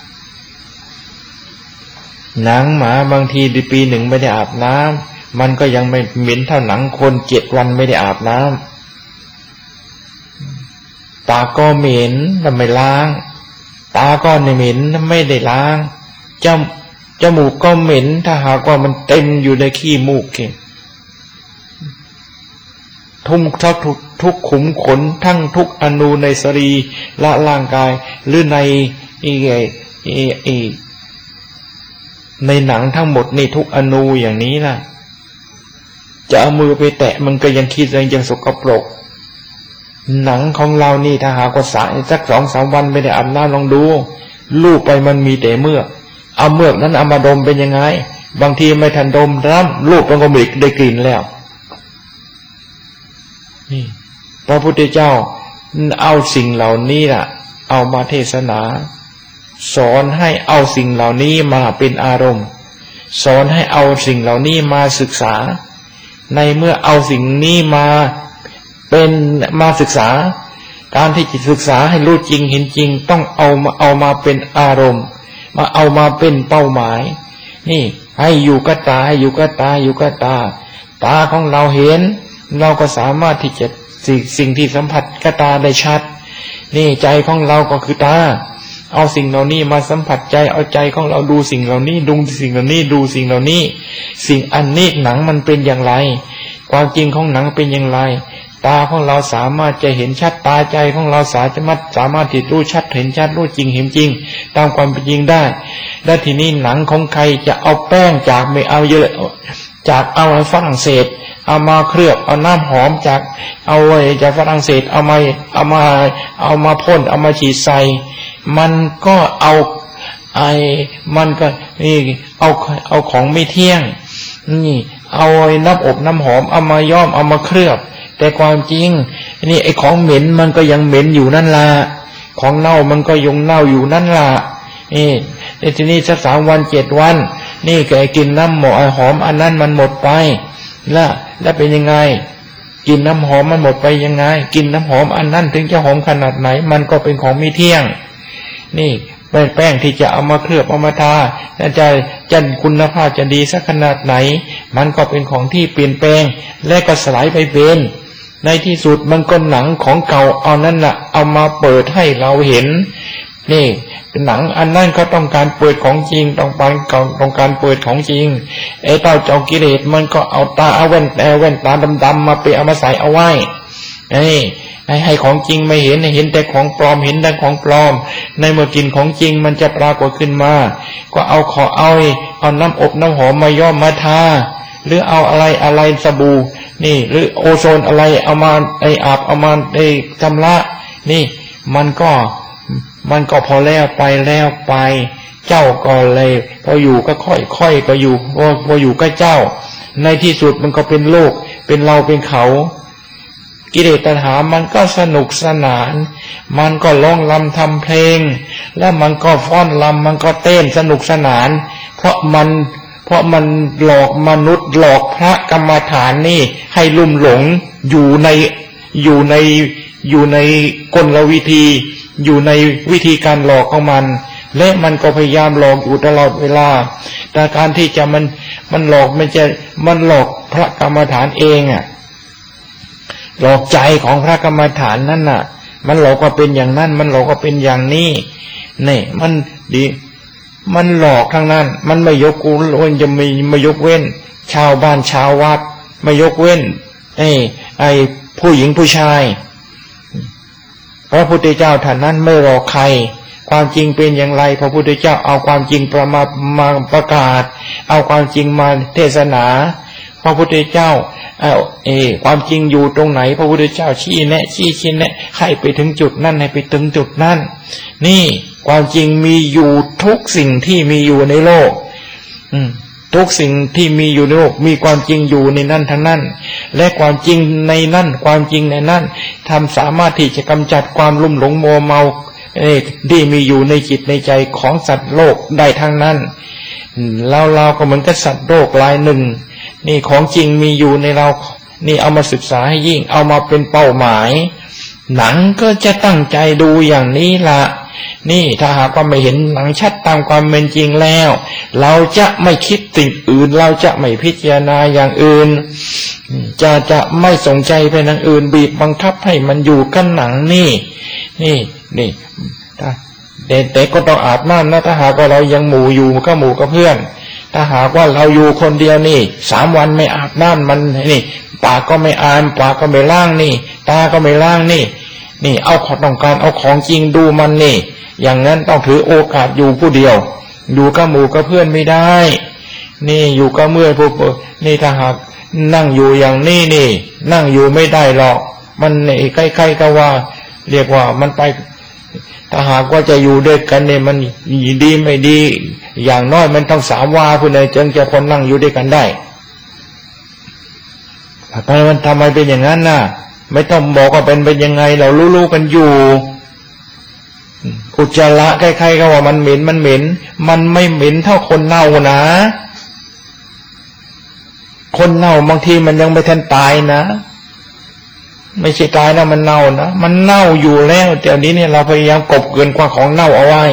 บางทีปี1ไม่ได้อาบน้ำมันก็ยังไม่เหม็นเท่าหนังคน7 วันไม่ได้อาบน้ำตาก็เหม็นแต่ไม่ล้างตาก็เหม็นไม่ได้ล้างจมูกก็เหม็นถ้าหากว่ามันเต็มอยู่ในขี้มูกทุกขุมขนทั้งทุกอนูในสรีระร่างกายหรือในหนังทั้งหมดในทุกอนูอย่างนี้นะจะเอามือไปแตะมันก็ยังคิดยังสกปรกหนังของเรานี่ถ้าหากว่าสัก 2-3 วันไม่ได้อาบน้ำลองดูลูบไปมันมีแต่เมือกเอาเมือกนั้นเอามาดมเป็นยังไงบางทีไม่ทันดมลูบมันก็ไม่ได้กลิ่นแล้วนี่พระพุทธเจ้าเอาสิ่งเหล่านี้ล่ะเอามาเทศนาสอนให้เอาสิ่งเหล่านี้มาเป็นอารมณ์สอนให้เอาสิ่งเหล่านี้มาศึกษาในเมื่อเอาสิ่งนี้มาศึกษาการที่จะศึกษาให้รู้จริงเห็นจริงต้องเอามาเป็นอารมณ์เอามาเป็นเป้าหมายนี่ให้อยู่กับตาตาของเราเห็นเราก็สามารถที่จะสิ่งที่สัมผัสกับตาได้ชัดนี่ใจของเราก็คือตาเอาสิ่งเหล่านี้มาสัมผัสใจเอาใจของเราดูสิ่งเหล่านี้ดูสิ่งเหล่านี้ดูสิ่งเหล่านี้สิ่งอันนี้หนังมันเป็นอย่างไรความจริงของหนังเป็นอย่างไรตาของเราสามารถจะเห็นชัดตาใจของเราสามารถที่รู้ชัดเห็นชัดรู้จริงเห็นจริงตามความเป็นจริงได้และทีนี้หนังของใครจะเอาแป้งจากไม่เอาเยอะจากเอาฝรั่งเศสเอามาเคลือบเอาน้ำหอมจากเอาไว้จากฝรั่งเศสเอามาพ่นเอามาฉีดใส่มันก็เอามันก็นี่เอาของไม่เที่ยงนี่เอาน้ำอบน้ำหอมเอามาย้อมเอามาเคลือบแต่ความจริงนี่ไอ้ของเหม็นมันก็ยังเหม็นอยู่นั่นล่ะของเน่ามันก็ยังเน่าอยู่นั่นล่ะนี่ทีนี้สัก3 วัน7 วันนี่แกกินน้ำหอมอันนั้นมันหมดไปแล้วเป็นยังไงกินน้ำหอมมันหมดไปยังไงกินน้ำหอมอันนั้นถึงจะหอมขนาดไหนมันก็เป็นของไม่เที่ยงนี่แป้งที่จะเอามาเคลือบเอามาทาจะคุณภาพจะดีสักขนาดไหนมันก็เป็นของที่เปลี่ยนแปลงและก็สลายไปเป็นในที่สุดมันก็หนังของเก่าเอานั่นน่ะเอามาเปิดให้เราเห็นนี่หนังอันนั้นก็ต้องการเปิดของจริงต้องการเปิดของจริงไอ้เต้าเจ้ากิเลสมันก็เอาแว่นตาดำๆมาเอามาใส่เอาไว้ให้ของจริงไม่เห็นแต่ของปลอมเห็นแต่ของปลอมในเมื่อกินของจริงมันจะปรากฏขึ้นมาก็เอาน้ำอบน้ำหอมมาย้อมมาทาหรือเอาอะไรสบู่นี่หรือโอโซนอะไรเอามาอาบเอามาชำระนี่มันก็พอแล้วไปเจ้าก็เลยพออยู่ก็ค่อยก็อยู่พออยู่กับเจ้าในที่สุดมันก็เป็นโลกเป็นเราเป็นเขากิเลสตัณหามันก็สนุกสนานมันก็ร้องรำทำเพลงแล้วมันก็ฟ้อนรำมันก็เต้นสนุกสนานเพราะมันหลอกมนุษย์หลอกพระกรรมฐานนี่ให้ลุ่มหลงอยู่ในกลวิธีอยู่ในวิธีการหลอกของมันและมันก็พยายามหลอกอยู่ตลอดเวลาแต่การที่จะมันหลอกมันหลอกพระกรรมฐานเองหลอกใจของพระกรรมฐานนั่นน่ะมันหลอกว่าเป็นอย่างนั้นมันหลอกว่าเป็นอย่างนี้นี่มันดีมันหลอกทั้งนั้นมันไม่ยกจะไม่ยกเว้นชาวบ้านชาววัดไม่ยกเว้นไอ้ผู้หญิงผู้ชายพระพุทธเจ้าท่านนั้นไม่หลอกใครความจริงเป็นอย่างไรพระพุทธเจ้าเอาความจริงมาประกาศเอาความจริงมาเทศนาพระพุทธเจ้าความจริงอยู่ตรงไหนพระพุทธเจ้าชี้แนะให้ไปถึงจุดนั้นให้ไปถึงจุดนั้นนี่ความจริงมีอยู่ทุกสิ่งที่มีอยู่ในโลกทุกสิ่งที่มีอยู่ในโลกมีความจริงอยู่ในนั้นทั้งนั้นและความจริงในนั้นความจริงในนั้นสามารถที่จะกำจัดความลุ่มหลงมัวเมาที่มีอยู่ในจิตในใจของสัตว์โลกได้ทั้งนั้นเราก็เหมือนกับสัตว์โลกรายหนึ่งนี่ของจริงมีอยู่ในเรานี่เอามาศึกษาให้ยิ่งเอามาเป็นเป้าหมายหนังก็จะตั้งใจดูอย่างนี้ละนี่ถ้าหากว่าไม่เห็นหนังชัดตามความเป็นจริงแล้วเราจะไม่คิดสิ่งอื่นเราจะไม่พิจารณาอย่างอื่นจะไม่สนใจไปทางอื่นบีบบังคับให้มันอยู่กับหนังนี่แต่ก็ต้องอาบน้ำนะถ้าหากว่าเรายังหมู่อยู่ก็หมู่กับเพื่อนถ้าหากว่าเราอยู่คนเดียวนี่3 วันไม่อาบน้ำมันนี่ปากก็ไม่อาบปากก็ไม่ล้างนี่ตาก็ไม่ล้างนี่เอาต้องการเอาของจริงดูมันนี่อย่างนั้นต้องถือโอกาสอยู่ผู้เดียวอยู่กับหมู่กับเพื่อนไม่ได้นี่อยู่กับเมื่อพวกนี่ถ้าหากนั่งอยู่อย่างนี้นี่นั่งอยู่ไม่ได้หรอกมันใกล้ๆก็ว่าเรียกว่ามันไปถ้าหากว่าจะอยู่ด้วยกันเนี่ยมันดีไม่ดีอย่างน้อยมันต้อง3 วาผู้ใดจึงจะคนนั่งอยู่ด้วยกันได้มันทำไมเป็นอย่างนั้นน่ะไม่ต้องบอกว่าเป็นยังไงเรารู้ๆกันอยู่อุจจาระใครๆก็ว่ามันเหม็นมันไม่เหม็นเท่าคนเน่านะคนเน่าบางทีมันยังไม่ทันตายนะไม่ใช่ตายนะมันเน่านะมันเน่าอยู่แล้วแต่นี้เนี่ยเราพยายามกบเกินกว่าของเน่าเอาไว้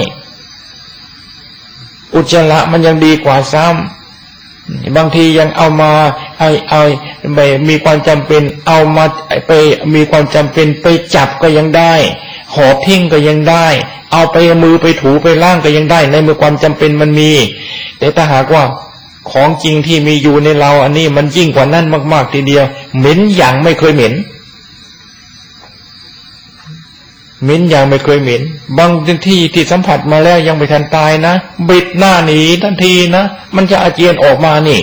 อุจจาระมันยังดีกว่าซ้ำบางทียังเอามามีความจำเป็นเอามาไปมีความจำเป็นไปจับก็ยังได้หอบทิ้งก็ยังได้เอาไปมือไปถูไปล้างก็ยังได้ในเมื่อความจำเป็นมันมีแต่ถ้าหากว่าของจริงที่มีอยู่ในเราอันนี้มันยิ่งกว่านั้นมากๆทีเดียวเหม็นอย่างไม่เคยเหม็นอย่างไม่เคยเหม็นบางที่ที่สัมผัสมาแล้วยังไม่ทันตายนะบิดหน้าหนีทันทีนะมันจะอาเจียนออกมานี่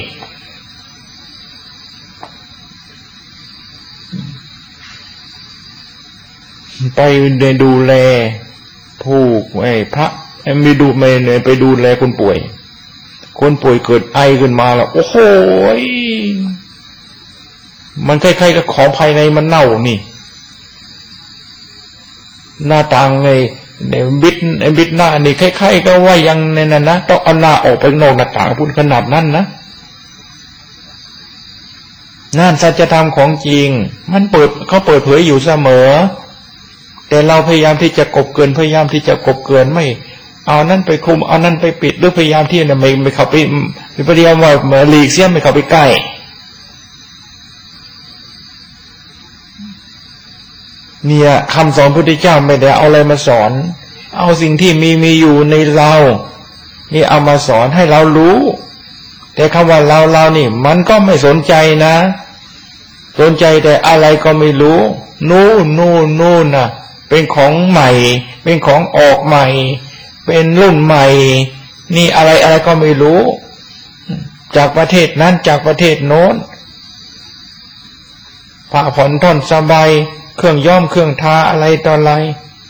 ไปดูแลผู้พระไม่ดูไม่ไปดูแลคนป่วยเกิดไอขึ้นมาแล้วโอ้โหมันคล้ายๆกับของภายในมันเน่านี่หน้าต่างในบิดหน้านี่คล้ายๆก็ว่ายังในนั้นนะต้องเอาหน้าออกไปนอกหน้าต่างพูดขนาดนั้นนะนั่นสัจธรรมของจริงมันเขาเปิดเผยอยู่เสมอแต่เราพยายามที่จะกบเกินไม่เอานั่นไปคุมเอานั่นไปปิดหรือพยายามที่จะไม่เข้าไปพยายามว่าหลีกเสียไม่เข้าไปใกล้เนี่ยคำสอนพระพุทธเจ้าไม่ได้เอาอะไรมาสอนเอาสิ่งที่มีอยู่ในเรานี่เอามาสอนให้เรารู้แต่คำว่าเรานี่มันก็ไม่สนใจนะสนใจแต่อะไรก็ไม่รู้นู่นน่ะเป็นของใหม่เป็นของออกใหม่เป็นรุ่นใหม่นี่อะไรก็ไม่รู้จากประเทศนั้นจากประเทศโน้นผ้าผ่อนท่อนสบายเครื่องย้อมเครื่องทาอะไรต่ออะไร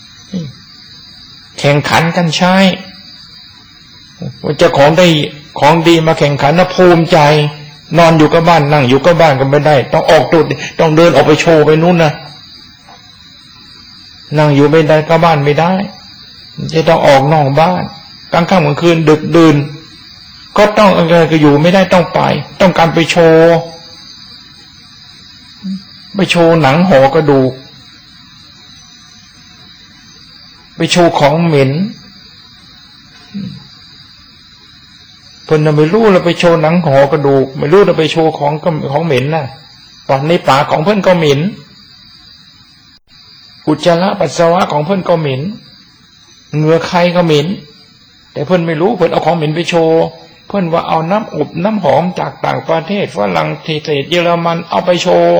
แข่งขันกันใช้ว่าจะของดีมาแข่งขันนะภูมิใจนอนอยู่กับบ้านนั่งอยู่กับบ้านก็ไม่ได้ต้องออกตัวต้องเดินออกไปโชว์ไปนู่นนะนั่งอยู่ไม่ได้กับบ้านไม่ได้จะต้องออกนอกบ้านกลางค่ำกลางคืนดึกดื่นก็ต้องก็อยู่ไม่ได้ต้องไปต้องการไปโชว์หนังห่อกระดูกไปโชว์ของเหม็นเพิ่นไม่รู้เราไปโชว์หนังห่อกระดูกไม่รู้เราไปโชว์ของเหม็นน่ะตอนในปากของเพิ่นก็เหม็นอุจจาระปัสสาวะของเพิ่นก็เหม็นเหงื่อใครก็เหม็นแต่เพิ่นไม่รู้เพิ่นเอาของเหม็นไปโชว์เพิ่นว่าเอาน้ำอบน้ำหอมจากต่างประเทศฝรั่งเศสเยอรมันเอาไปโชว์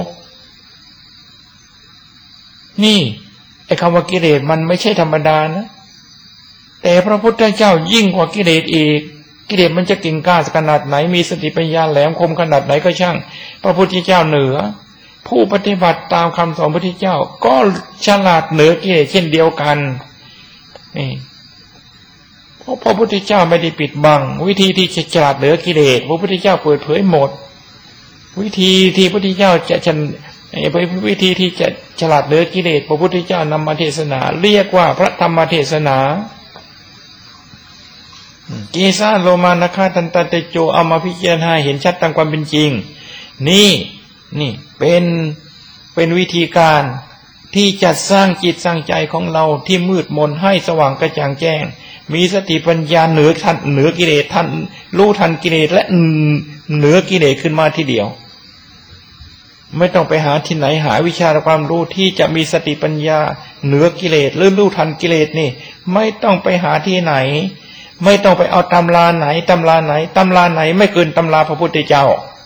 นี่ไอ้คำว่ากิเลสมันไม่ใช่ธรรมดานะแต่พระพุทธเจ้ายิ่งกว่ากิเลสอีกกิเลสมันจะเก่งกล้าขนาดไหนมีสติปัญญาแหลมคมขนาดไหนก็ช่างพระพุทธเจ้าเหนือผู้ปฏิบัติตามคำสอนพระพุทธเจ้าก็ฉลาดเหนือกิเลสเช่นเดียวกันนี่เพราะพระพุทธเจ้าไม่ได้ปิดบังวิธีที่จะฉลาดเหนือกิเลสพระพุทธเจ้าเปิดเผยหมดวิธีที่พระพุทธเจ้าจะวิธีที่จะฉลาดเหนือกิเลสพระพุทธเจ้านำมาเทศนาเรียกว่าพระธรรมเทศนากีสาโลมานะคาตันตะเตโจเอามาพิจารณาเห็นชัดตามความเป็นจริงนี่เป็นวิธีการที่จะสร้างจิตสร้างใจของเราที่มืดมนให้สว่างกระจ่างแจ้งมีสติปัญญาเหนือกิเลสทันรู้ทันกิเลสและเหนือกิเลสขึ้นมาทีเดียวไม่ต้องไปหาที่ไหนหาวิชาความรู้ที่จะมีสติปัญญาเหนือกิเลสหรือรู้ทันกิเลสนี่ไม่ต้องไปหาที่ไหนไม่ต้องไปเอาตำราไหนไม่เกินตำราพระพุทธเจ้า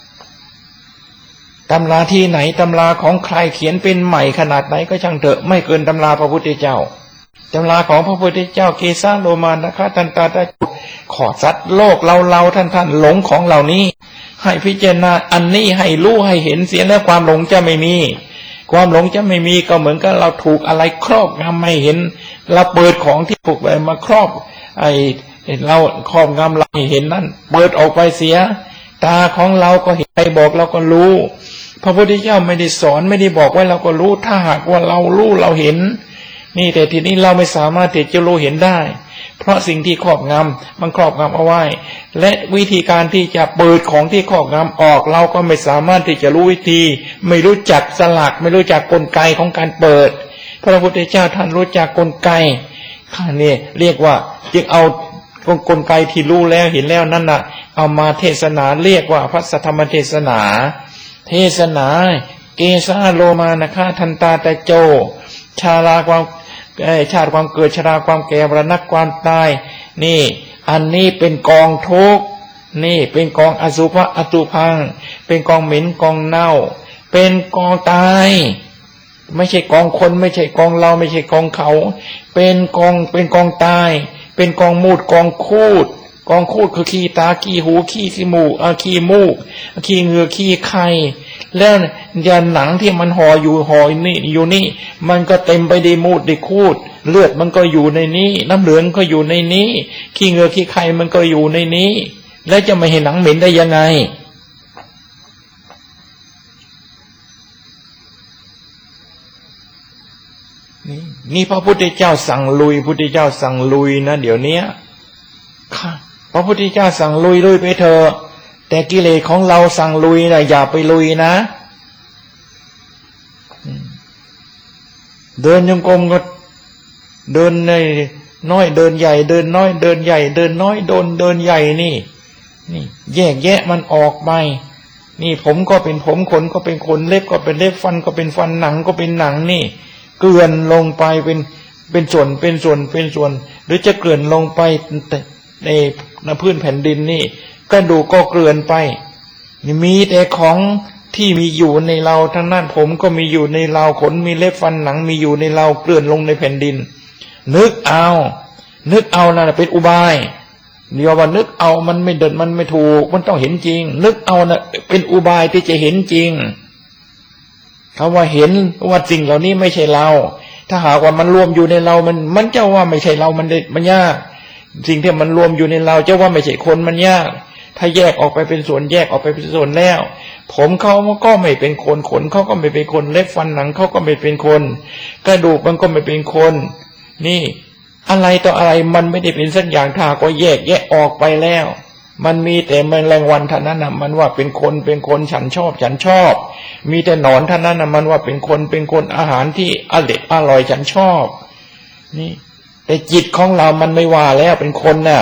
ตำราที่ไหนตำราของใครเขียนเป็นใหม่ขนาดไหนก็ช่างเถอะไม่เกินตำราพระพุทธเจ้าตำราของพระพุทธเจ้าเกสาโลมานะคาตันตาตะขอสัตว์โลกเราท่านหลงของเหล่านี้ให้พิจารณาอันนี้ให้รู้ให้เห็นเสียแล้วความหลงจะไม่มีความหลงจะไม่มีก็เหมือนกับเราถูกอะไรครอบงำไม่เห็นเราเปิดของที่ถูกอะไรมาครอบเราครอบงำเราเห็นนั่นเปิดออกไปเสียตาของเราก็เห็นใครบอกเราก็รู้พระพุทธเจ้าไม่ได้สอนไม่ได้บอกไว้เราก็รู้ถ้าหากว่าเรารู้เราเห็นนี่แต่ทีนี้เราไม่สามารถที่จะรู้เห็นได้เพราะสิ่งที่ครอบงำมันครอบงำเอาไว้และวิธีการที่จะเปิดของที่ครอบงำออกเราก็ไม่สามารถที่จะรู้วิธีไม่รู้จักสลักไม่รู้จักกลไกของการเปิดพระพุทธเจ้าท่านรู้จักกลไกข้านี่เรียกว่าจึงเอากลไกที่รู้แล้วเห็นแล้วนั่นน่ะเอามาเทศนาเรียกว่าพระสัทธรรมเทศนาเทศนาเกสาโลมานะคาทันตาตะโจชาลาความชาติความเกิดชราความแก่มรณะความตายนี่อันนี้เป็นกองทุกข์นี่เป็นกองอสุภะอตุพังเป็นกองเหม็นกองเน่าเป็นกองตายไม่ใช่กองคนไม่ใช่กองเราไม่ใช่กองเขาเป็นกองตายเป็นกองมูดกองคูดกองคูดคือขี้ตาขี้หูขี้มูกขี้มูกขี้เหงือกขี้ไข่แล้วยาหนังที่มันห่อนี่อยู่นี่มันก็เต็มไปด้วยมูดด้วยคูดเลือดมันก็อยู่ในนี้น้ำเหลืองก็อยู่ในนี้ขี้เหงือกขี้ไข่มันก็อยู่ในนี้แล้วจะไม่เห็นหนังเหม็นได้ยังไงนี่พระพุทธเจ้าสั่งลุยพุทธเจ้าสั่งลุยนะเดี๋ยวนี้ค่ะพระพุทธเจ้าสั่งลุยไปเถอะแต่กิเลสของเราสั่งลุยนะอย่าไปลุยนะเดินจงกรมก็เดินในน้อยเดินใหญ่เดินน้อยเดินใหญ่เดินน้อยเดินใหญ่นี่แยกแยะมันออกไปนี่ผมก็เป็นผมขนก็เป็นขนเล็บก็เป็นเล็บฟันก็เป็นฟันหนังก็เป็นหนังนี่เกลื่อนลงไปเป็นส่วนหรือจะเกลื่อนลงไปในพื้นแผ่นดินนี่กระดูกก็เกลื่อนไปมีแต่ของที่มีอยู่ในเราทั้งนั้นผมก็มีอยู่ในเราขนมีเล็บฟันหนังมีอยู่ในเราเกลื่อนลงในแผ่นดินนึกเอานั่นเป็นอุบายเดี๋ยวว่านึกเอามันไม่เดินมันไม่ถูกมันต้องเห็นจริงนึกเอาน่ะเป็นอุบายที่จะเห็นจริงคำว่าเห็นว่าสิ่งเหล่านี้ไม่ใช่เราถ้าหากว่ามันรวมอยู่ในเรามันจะว่าไม่ใช่เรามันยากสิ่งที่มันรวมอยู่ในเราจะว่าไม่ใช่คนมันยากถ้าแยกออกไปเป็นส่วนแยกออกไปเป็นส่วนแล้วผมเขาก็ไม่เป็นคนขนเขาก็ไม่เป็นคนเล็บฟันหนังเขาก็ไม่เป็นคนกระดูกมันก็ไม่เป็นคนนี่อะไรต่ออะไรมันไม่ได้เป็นสักอย่างถ้าก็แยกออกไปแล้วมันมีแต่แมลงวันเท่านั้นน่ะมันว่าเป็นคนฉันชอบมีแต่หนอนเท่านั้นน่ะมันว่าเป็นคนอาหารที่อร่อยฉันชอบนี่แต่จิตของเรามันไม่ว่าแล้วเป็นคนน่ะ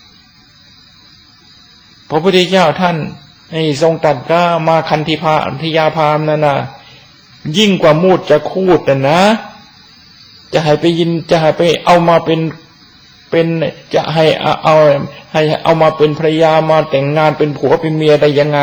พระพุทธเจ้าท่านให้ทรงตรัสก็มาคันธิยาพามนั่นน่ะยิ่งกว่ามูดจะคูดนะจะให้ไปเอามาเป็นจะให้เอามาเป็นภรรยามาแต่งงานเป็นผัวเป็นเมียได้ยังไง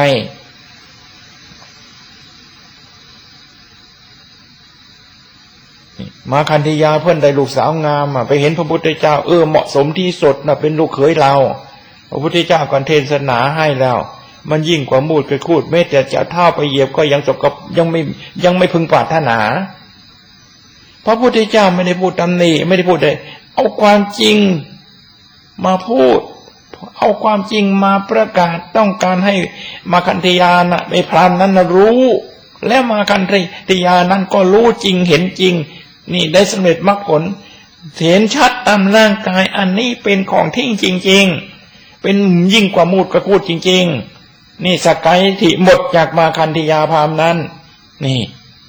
มาคันธิยาเพื่อนได้ลูกสาวงามไปเห็นพระพุทธเจ้าเหมาะสมที่สุดนะเป็นลูกเขยเราพระพุทธเจ้าก่อนเทศนาให้แล้วมันยิ่งกว่ามูดกระคูดแม้แต่จะเท้าไปเหยียบก็ยังจบกับยังไม่พึงปรารถนาพระพุทธเจ้าไม่ได้พูดตำหนิไม่ได้พูดเลยเอาความจริงมาพูดเอาความจริงมาประกาศต้องการให้มาคันธยานะไอ้พรามนั้นนะรู้และมาคันธยานั้นก็รู้จริงเห็นจริงนี่ได้สำเร็จมรรคผลเห็นชัดตามร่างกายอันนี้เป็นของทิ้งจริงๆเป็นยิ่งกว่ามูดกระคูดจริงๆนี่สักกายทิฏฐิหมดจากมาคันธยาพรามนั้นนี่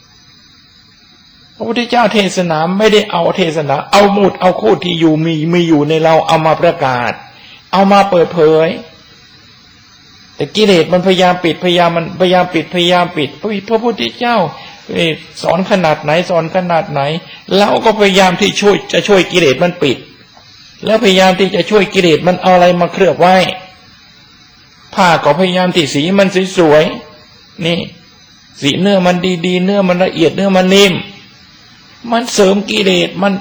พระพุทธเจ้าเทศนาไม่ได้เอาเทศนาเอามูดเอาคูดที่อยู่มีอยู่ในเราเอามาประกาศเอามาเปิดเผยแต่กิเลสมันพยายามปิดพยายามปิดพระพุทธเจ้าสอนขนาดไหนเราก็พยายามที่จะช่วยกิเลสมันปิดแล้วพยายามที่จะช่วยกิเลสมันเอาอะไรมาเคลือบไว้ผ้าก็พยายามที่สีมันสวยๆนี่สีเนื้อมันดีๆเนื้อมันละเอียดเนื้อมันนิ่มมันเสริมกิเลสมัน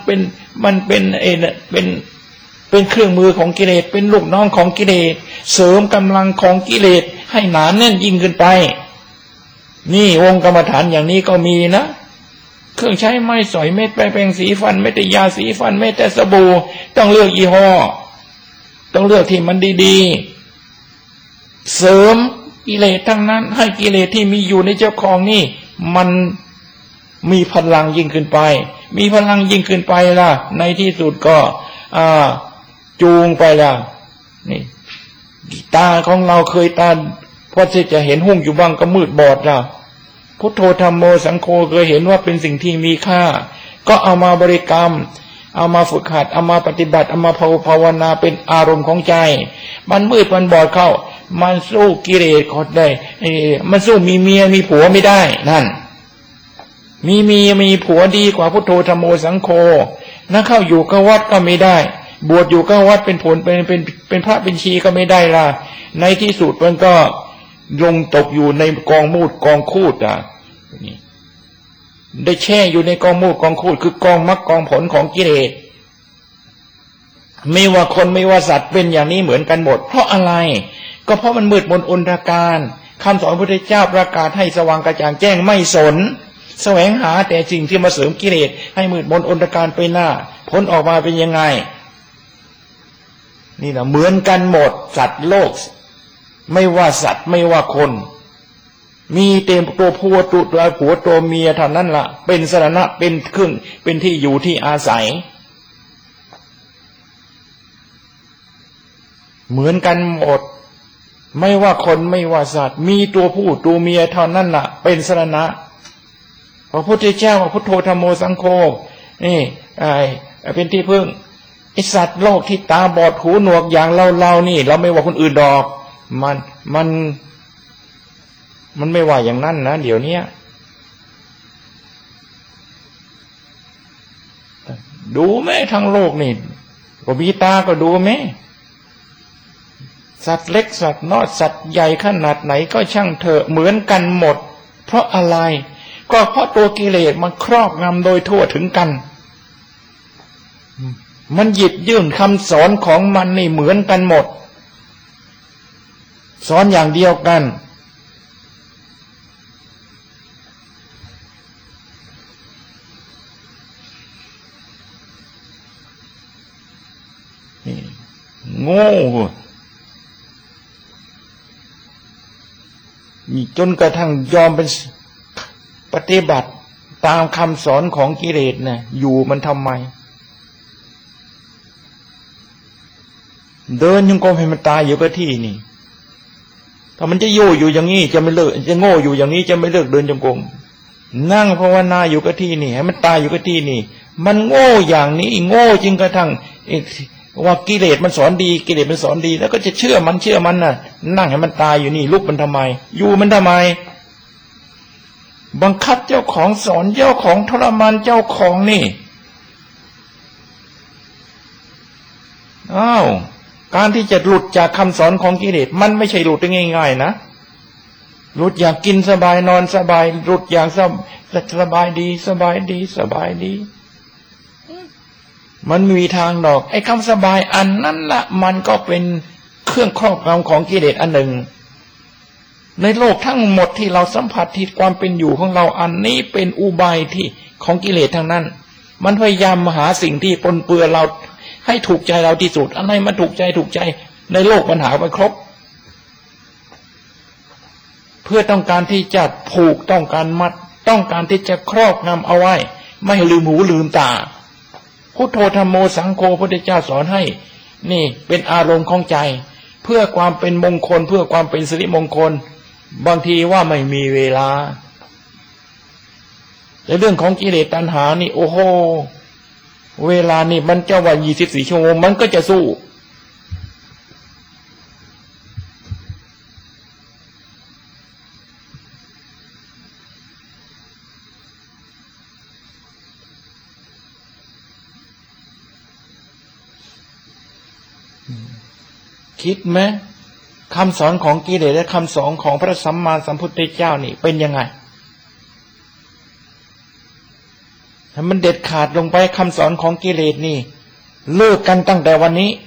เป็นเครื่องมือของกิเลสเป็นลูกน้องของกิเลสเสริมกำลังของกิเลสให้หนาแน่นยิ่งขึ้นไปนี่วงกรรมฐานอย่างนี้ก็มีนะเครื่องใช้ไม้สอยเม็ดแปรงสีฟันไม่แต่ยาสีฟันไม่แต่สบู่ต้องเลือกยี่ห้อต้องเลือกที่มันดีๆเสริมกิเลสทั้งนั้นให้กิเลสที่มีอยู่ในเจ้าของนี่มันมีพลังยิ่งขึ้นไปมีพลังยิ่งขึ้นไปล่ะในที่สุดก็จูงไปล่ะนี่ตาของเราเคยตาพอจะเห็นหุ่งอยู่บ้างก็มืดบอดล่ะพุทโธธัมโมสังโฆเคยเห็นว่าเป็นสิ่งที่มีค่าก็เอามาบริกรรมเอามาฝึกหัดเอามาปฏิบัติเอามาภาวนาเป็นอารมณ์ของใจมันมืดมันบอดเข้ามันสู้กิเลสก็ได้มันสู้มีเมียมีผัวไม่ได้นั่นมีผัวดีกว่าพุทโธธัมโมสังโฆนักเข้าอยู่กับวัดก็ไม่ได้บวชอยู่กับวัดเป็นผลเป็นพระเป็นชีก็ไม่ได้ล่ะในที่สุดมันก็ลงตกอยู่ในกองมูดกองคูดนี่ได้แช่อยู่ในกองมูดกองคูดคือกองมรรคกองผลของกิเลสไม่ว่าคนไม่ว่าสัตว์เป็นอย่างนี้เหมือนกันหมดเพราะอะไรก็เพราะมันมืดมนอนทการคำสอนพระพุทธเจ้าประกาศให้สว่างกระจ่างแจ้งไม่สนแสวงหาแต่สิ่งที่มาเสริมกิเลสให้มืดมนอนทการไปหน้าผลออกมาเป็นยังไงนี่นะเหมือนกันหมดสัตว์โลกไม่ว่าสัตว์ไม่ว่าคนมีเต็มตัวผัวตัวเมียเท่านั้นละเป็นสรณะเป็นเครื่องเป็นที่อยู่ที่อาศัยเหมือนกันหมดไม่ว่าคนไม่ว่าสัตว์มีตัวผู้ตัวเมียเท่านั้นละเป็นสรณะพระพุทธเจ้าพระพุทโธธัมโมสังโฆนี่เป็นที่พึ่งไอสัตว์โลกที่ตาบอดหูหนวกอย่างเรานี่เราไม่ว่าคนอื่นดอกมันไม่ว่าอย่างนั้นนะเดี๋ยวนี้ดูไหมทั้งโลกนี่ก็มีตาก็ดูไหมสัตว์เล็กสัตว์น้อยสัตว์ใหญ่ขนาดไหนก็ช่างเถอะเหมือนกันหมดเพราะอะไรก็เพราะตัวกิเลสมันครอบงำโดยทั่วถึงกันมันหยิบยื่นคำสอนของมันนี่เหมือนกันหมดสอนอย่างเดียวกันโง่จนกระทั่งยอมเป็นปฏิบัติตามคำสอนของกิเลสนะอยู่มันทำไมเดินยังกรมให้มันตายอยู่กับที่นี่ถ้ามันจะโย่อยู่อย่างนี้จะไม่เลิกจะโง่อยู่อย่างนี้จะไม่เลิกเดินจงกรมนั่งภาวนาอยู่กับที่นี่ให้มันตายอยู่กับที่นี่มันโง่อย่างนี้โง่จริงกระทั่งว่ากิเลสมันสอนดีกิเลสมันสอนดีแล้วก็จะเชื่อมันน่ะนั่งให้มันตายอยู่นี่ลุกมันทำไมอยู่มันทำไมบังคับเจ้าของสอนเจ้าของทรมานเจ้าของนี่อ้าวการที่จะหลุดจากคำสอนของกิเลสมันไม่ใช่หลุดได้ง่ายๆนะหลุดอยากกินสบายนอนสบายหลุดอย่างสบายดีสบายดีมันมีทางดอกไอ้คำสบายอันนั้นละมันก็เป็นเครื่องครอบงำของกิเลสอันหนึ่งในโลกทั้งหมดที่เราสัมผัสที่ความเป็นอยู่ของเราอันนี้เป็นอุบายที่ของกิเลสทั้งนั้นมันพยายามหาสิ่งที่ปนเปื้อนเราให้ถูกใจเราที่สุดอะไรมันถูกใจในโลกมันหาไปครบเพื่อต้องการที่จะผูกต้องการมัดต้องการที่จะครอบงำเอาไว้ไม่ให้ลืมหูลืมตาพุทโธธัมโมสังโฆพระพุทธเจ้าสอนให้นี่เป็นอารมณ์ของใจเพื่อความเป็นมงคลเพื่อความเป็นสิริมงคลบางทีว่าไม่มีเวลาในเรื่องของกิเลสตัณหานี่โอ้โหเวลานี่มันจะว่า24 ชั่วโมงมันก็จะสู้คิดไหมคำสอนของกิเลสและคำสอนของพระสัมมาสัมพุทธเจ้านี่เป็นยังไงถ้ามันเด็ดขาดลงไปคำสอนของกิเลสนี่เลิกกันตั้งแต่วันนี้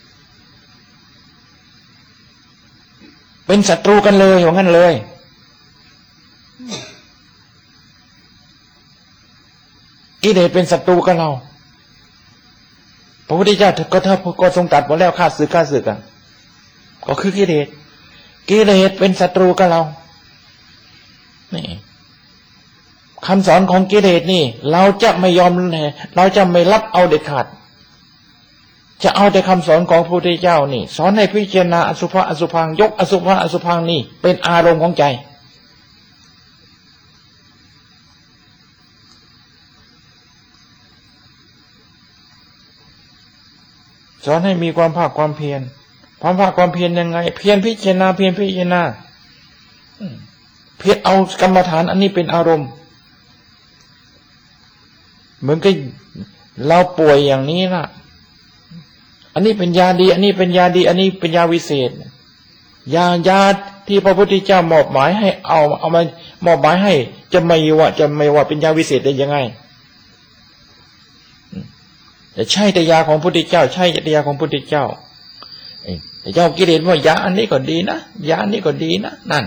เป็นศัตรูกันเลยอย่างนั้นเลยกิเลสเป็นศัตรูกับเราพระพุทธเจ้าก็ทรงตรัสไว้แล้วฆ่าศึกอ่ะก็คือกิเลสเป็นศัตรูกับเรานี่คำสอนของกิเลสนี่เราจะไม่ยอมเราจะไม่รับเอาเด็ดขาดจะเอาแต่คำสอนของพระพุทธเจ้านี่สอนให้พิจารณาอสุภะอสุภังยกอสุภะอสุภังนี่เป็นอารมณ์ของใจสอนให้มีความภาคความเพียรความเพียรยังไงเพียรพิจารณาเพียรเอากรรมฐานอันนี้เป็นอารมณ์เหมือนกับเราป่วยอย่างนี้ล่ะอันนี้เป็นยาดีอันนี้เป็นยาดีอันนี้เป็นยาวิเศษยาที่พระพุทธเจ้ามอบหมายให้เอามามอบหมายให้จะไม่ว่าเป็นยาวิเศษได้ยังไงแต่ใช่แต่ยาของพระพุทธเจ้าใช่แต่ยาของพระพุทธเจ้าแต่เจ้ากิเลสว่ายาอันนี้ก็ดีนะยาอันนี้ก็ดีนะนั่น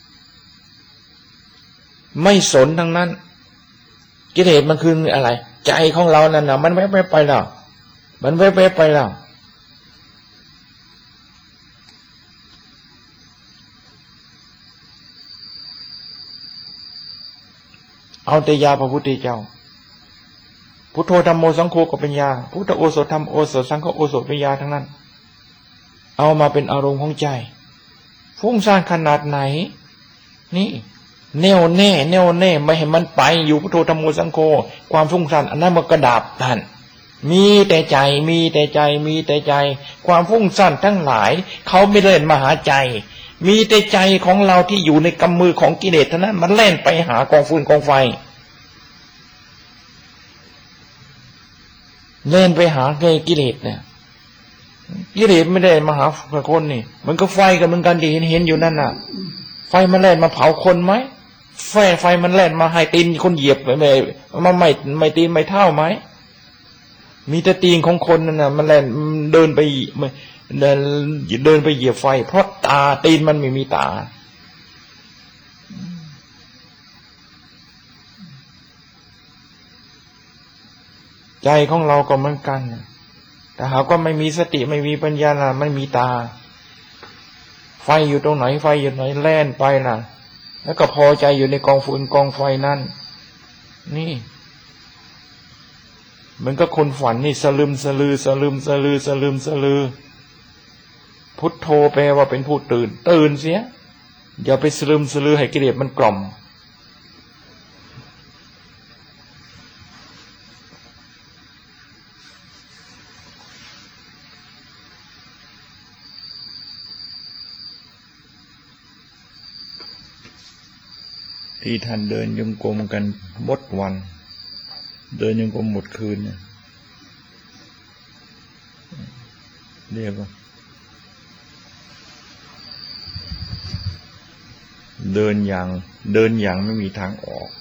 ไม่สนทั้งนั้นกิเลสมันคืออะไรใจของเรานั่นน่ะมันแวบๆไปแล้วมันแวบๆไปแล้วเอาแต่ยาพระพุทธเจ้าพุทโธธัมโมสังโฆก็เป็นยาพุทธโอสถธรรมโอสถสังฆโอสถเป็นยาทั้งนั้นเอามาเป็นอารมณ์ของใจฟุ้งซ่านขนาดไหนนี่แน่วแน่ไม่ให้มันไปอยู่พุทโธธัมโมสังโฆความฟุ้งซ่านอันนั้นมันกระดับท่านมีแต่ใจมีแต่ใจมีแต่ใจความฟุ้งซ่านทั้งหลายเขาไม่เล่นมาหาใจมีแต่ใจของเราที่อยู่ในกำมือของกิเลสเท่านั้นมันเล่นไปหากองฟืนกองไฟเล่นไปหากิเลสเนี่ยกิเลสไม่ได้มาหาคนนี่มันก็ไฟกันเหมือนกันที่เห็นอยู่นั่นน่ะไฟมันแล่นมาเผาคนไหมไฟมันแล่นมาให้ตีนคนเหยียบไม่ตีนไม่เท่าไหมมีแต่ตีนของคนนั่นน่ะมันแล่นเดินไปเหยียบไฟเพราะตาตีนมันไม่มีตาใจของเราก็เหมือนกันแต่หากว่าไม่มีสติไม่มีปัญญาล่ะไม่มีตาไฟอยู่ตรงไหนไฟอยู่ไหนแล่นไปล่ะแล้วก็พอใจอยู่ในกองฟืนกองไฟนั่นนี่มันก็คนฝันนี่สลึมสลือพุทโธแปลว่าเป็นผู้ตื่นเสียอย่าไปสลึมสลือให้กิเลสมันกล่อมที่ท่านเดินจงกรมกันหมดวันเดินจงกรมหมดคืนเรียกว่าเดินอย่างไม่มีทางออก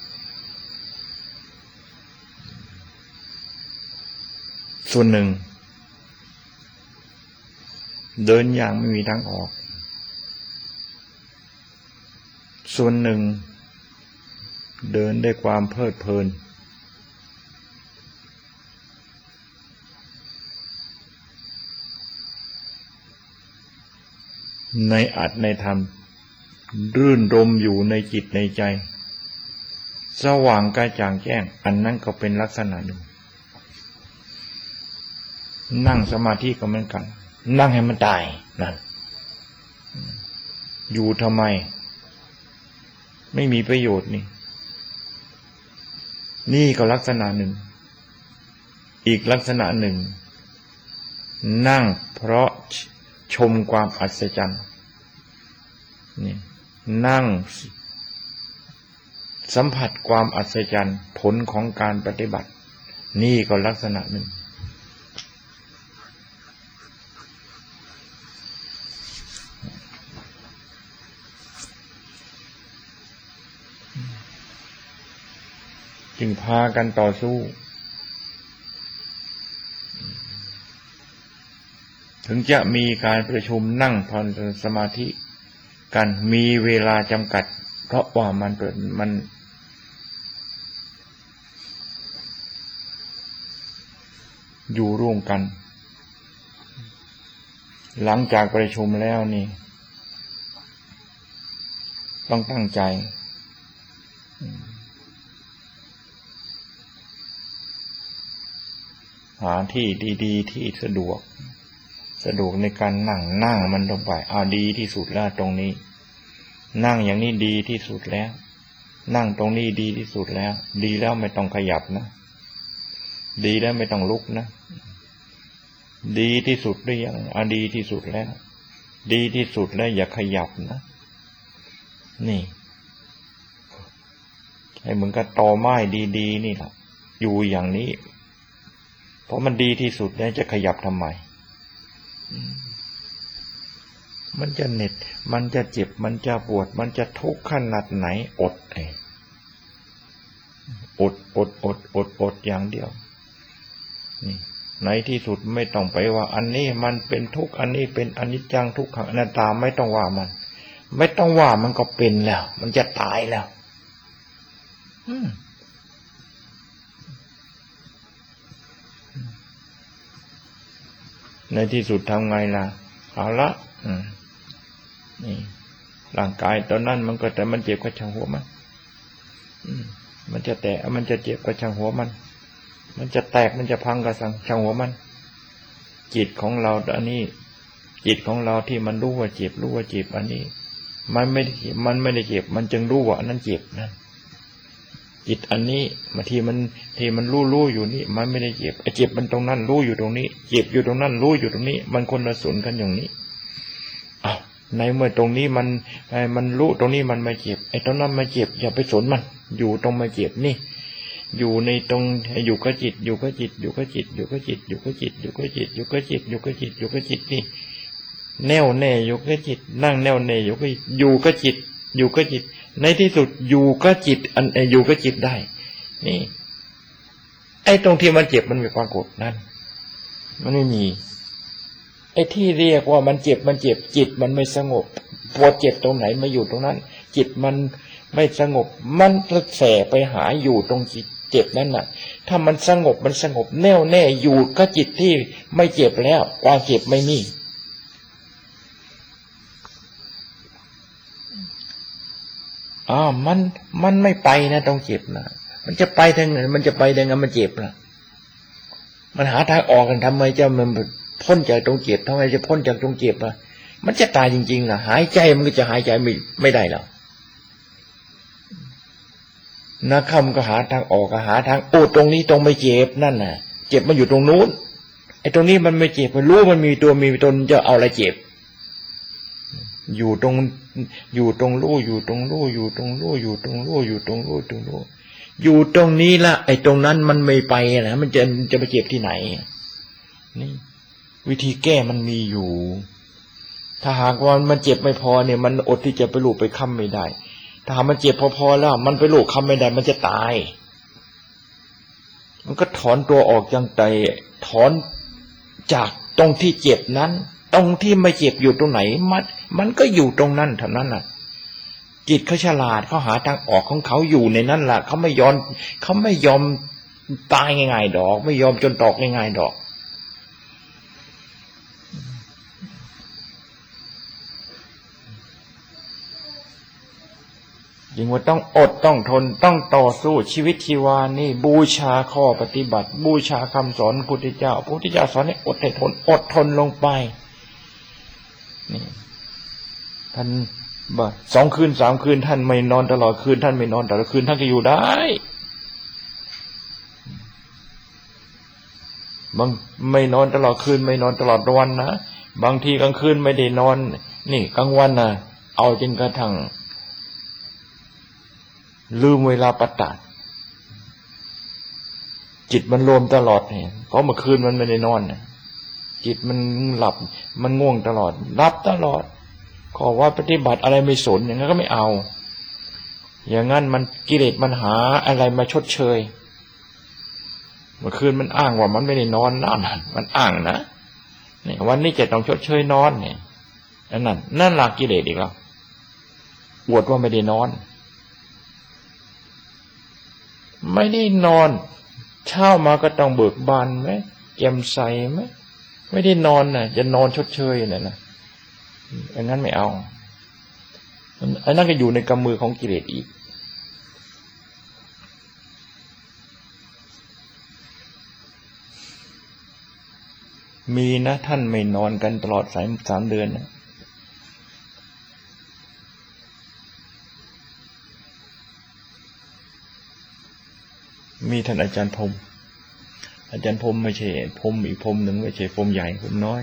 ส่วนหนึ่งเดินอย่างไม่มีทางออกส่วนหนึ่งเดินด้วยความเพลิดเพลินในอัตในธรรมรื่นรมอยู่ในจิตในใจสว่างกระจ่างแจ้งอันนั้นก็เป็นลักษณะหนึ่งนั่งสมาธิก็เหมือนกันนั่งให้มันตายนั่นอยู่ทำไมไม่มีประโยชน์นี่ก็ลักษณะหนึ่งอีกลักษณะหนึ่งนั่งเพราะชมความอัศจรรย์นี่นั่งสัมผัสความอัศจรรย์ผลของการปฏิบัตินี่ก็ลักษณะหนึ่งจึงพากันต่อสู้ถึงจะมีการประชุมนั่งทำสมาธิกันมีเวลาจำกัดเพราะว่ามันอยู่ร่วมกันหลังจากประชุมแล้วนี่ต้องตั้งใจหาที่ดีๆที่สะดวกในการนั่งมันลงไปดีที่สุดแล้วตรงนี้นั่งอย่างนี้ดีที่สุดแล้วนั่งตรงนี้ดีที่สุดแล้วดีแล้วไม่ต้องขยับนะดีแล้วไม่ต้องลุกนะดีที่สุดหรือยังดีที่สุดแล้วดีที่สุดแล้วอย่าขยับนะนี่ให้เหมือนกับตอไม้ดีๆนี่แหละอยู่อย่างนี้เพราะมันดีที่สุดเนี่ยจะขยับทำไมมันจะเหน็ดมันจะเจ็บมันจะปวดมันจะทุกข์ขนาดไหนอดอดอย่างเดียวนี่ในที่สุดไม่ต้องไปว่าอันนี้มันเป็นทุกข์อันนี้เป็นอนิจจังทุกขังอนัตตาไม่ต้องว่ามันไม่ต้องว่ามันก็เป็นแล้วมันจะตายแล้วในที่สุดทำไงล่ะเอาละนี่ร่างกายตอนนั้นมันก็แต่มันเจ็บก็ช่างหัวมันจะแตกมันจะเจ็บก็ช่างหัวมันจะแตกมันจะพังก็ช่างหัวมันจิตของเราอันนี้จิตของเราที่มันรู้ว่าเจ็บรู้ว่าเจ็บอันนี้มันไม่ได้เจ็บมันจึงรู้ว่าอันนั้นเจ็บนั่นจิตอันนี้ที่มันรู้อยู่นี่มันไม่ได้เจ็บไอ้เจ็บมันตรงนั้นรู้อยู่ตรงนี้เจ็บอยู่ตรงนั้นรู้อยู่ตรงนี้มันคนละส่วนกันอย่างนี้อ้าวในเมื่อตรงนี้มันรู้ตรงนี้มันไม่เจ็บไอ้ตรงนั้นไม่เจ็บอย่าไปสนมันอยู่ตรงไม่เจ็บนี่อยู่ในตรงอยู่กับจิตอยู่กับจิตอยู่กับจิตอยู่กับจิตอยู่กับจิตอยู่กับจิตอยู่กับจิตอยู่กับจิตอยู่กับจิตนี่แน่วแน่อยู่กับจิตนั่งแน่วแน่อยู่กับจิตอยู่กับจิตในที่สุดอยู่กับจิตอยู่กับจิตได้นี่ไอ้ตรงที่มันเจ็บมันไม่ปรากฏนั่นมันไม่มีไอ้ที่เรียกว่ามันเจ็บจิตมันไม่สงบปวดเจ็บตรงไหนมาอยู่ตรงนั้นจิตมันไม่สงบมันแสไปหาอยู่ตรงจิตเจ็บนั่นน่ะถ้ามันสงบแน่วแน่อยู่กับจิตที่ไม่เจ็บแล้วความเจ็บไม่มีมันไม่ไปนะต้องเจ็บนะมันจะไปทางไหนมันจะไปทางไหนมันเจ็บนะมันหาทางออกกันทำไมจะมันพ้นจากตรงเจ็บทำไมจะพ้นจากตรงเจ็บอ่ะมันจะตายจริงๆล่ะหายใจมันก็จะหายใจไม่ได้แล้วนักเข้ามันก็หาทางออกหาทางตรงนี้ตรงไม่เจ็บนั่นน่ะเจ็บมันอยู่ตรงนู้นไอ้ตรงนี้มันไม่เจ็บมันรู้มันมีตัวมีตนจะเอาอะไรเจ็บอยู่ตรงรู้อยู่ตรงรู้อยู่ตรงรู้อยู่ตรงรู้อยู่ตรงรู้อยู่ตรงนี้ละไอ้ตรงนั้นมันไม่ไปนะมันจะไปเจ็บที่ไหนนี่วิธีแก้มันมีอยู่ถ้าหากว่ามันเจ็บไม่พอเนี่ยมันอดที่จะไปลูบไปค้ำไม่ได้ถ้ามันเจ็บพอๆแล้วมันไปลูบค้ำไม่ได้มันจะตายมันก็ถอนตัวออกจังใจถอนจากตรงที่เจ็บนั้นตรงที่ไม่เจ็บอยู่ตรงไหนมันก็อยู่ตรงนั้นเท่านั้นน่ะจิตเขาฉลาดเขาหาทางออกของเขาอยู่ในนั้นล่ะเขาไม่ยอมตายง่ายๆดอกไม่ยอมจนตอกง่ายๆดอกยิ่งว่าต้องอดต้องทนต้องต่อสู้ชีวิตชีวานี่บูชาข้อปฏิบัติบูชาคำสอนพระพุทธเจ้าสอนให้อดให้ทนอดทนลงไปนี่ท่าน2 คืน 3 คืนท่านไม่นอนตลอดคืนท่านไม่นอนตลอดคืนท่านก็อยู่ได้บางไม่นอนตลอดคืนไม่นอนตลอดวันนะบางทีกลางคืนไม่ได้นอนนี่กลางวันน่ะเอาจนกระทั่งลืมเวลาปฏิบัติจิตมันรวมตลอดเนี่ยเพราะเมื่อคืนมันไม่ได้นอนนะจิตมันหลับมันง่วงตลอดรับตลอดขอว่าปฏิบัติอะไรไม่สนอย่างนั้นก็ไม่เอาอย่างนั้นมันกิเลสมันหาอะไรมาชดเชยเมื่อคืนมันอ้างว่ามันไม่ได้นอนนั่นมันอ้างนะเนี่ยวันนี้จะต้องชดเชยนอนเนี่ยนั่นหลักกิเลสอีกแล้วอวดว่าไม่ได้นอนไม่ได้นอนเช้ามาก็ต้องเบิกบานไหมแจ่มใสไหมไม่ได้นอนน่ะจะนอนชดเชยน่ะนะอันนั้นไม่เอาอันนั้นก็อยู่ในกำมือของกิเลสอีกมีนะท่านไม่นอนกันตลอด3 เดือนนะมีท่านอาจารย์พรหมไม่ใช่พรหมอีกพรหมหนึ่งไม่ใช่พรหมใหญ่พรหมน้อย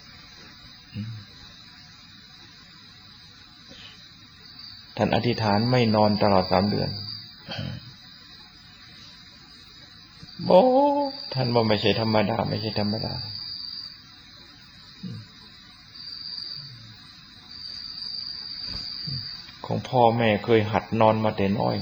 ท่านอธิษฐานไม่นอนตลอด3 เดือนโอ้ทท่านว่าไม่ใช่ธรรมดาไม่ใช่ธรรมดาของพ่อแม่เคยหัดนอนมาแต่น้อย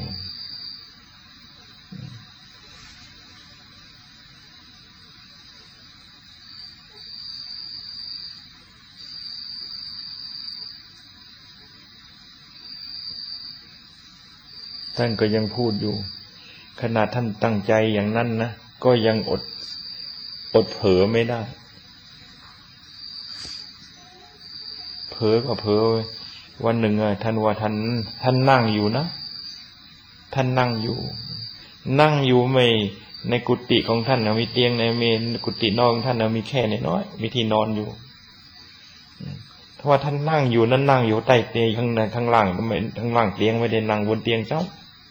ท่านก็ยังพูดอยู่ขนาดท่านตั้งใจอย่างนั้นนะก็ยังอดเผลอไม่ได้เผลอก็เผลอวันหนึ่งท่านว่าท่านนั่งอยู่นะท่านนั่งอยู่ไม่ในกุฏิของท่านมีเตียงในกุฏินอนของท่านมีแค่น้อยมีที่นอนอยู่เพราะว่าท่านนั่งอยู่นั้นนั่งอยู่ใต้เตียงข้างล่างไม่ข้างล่างเตียงไม่ได้นั่งบนเตียงเจ้า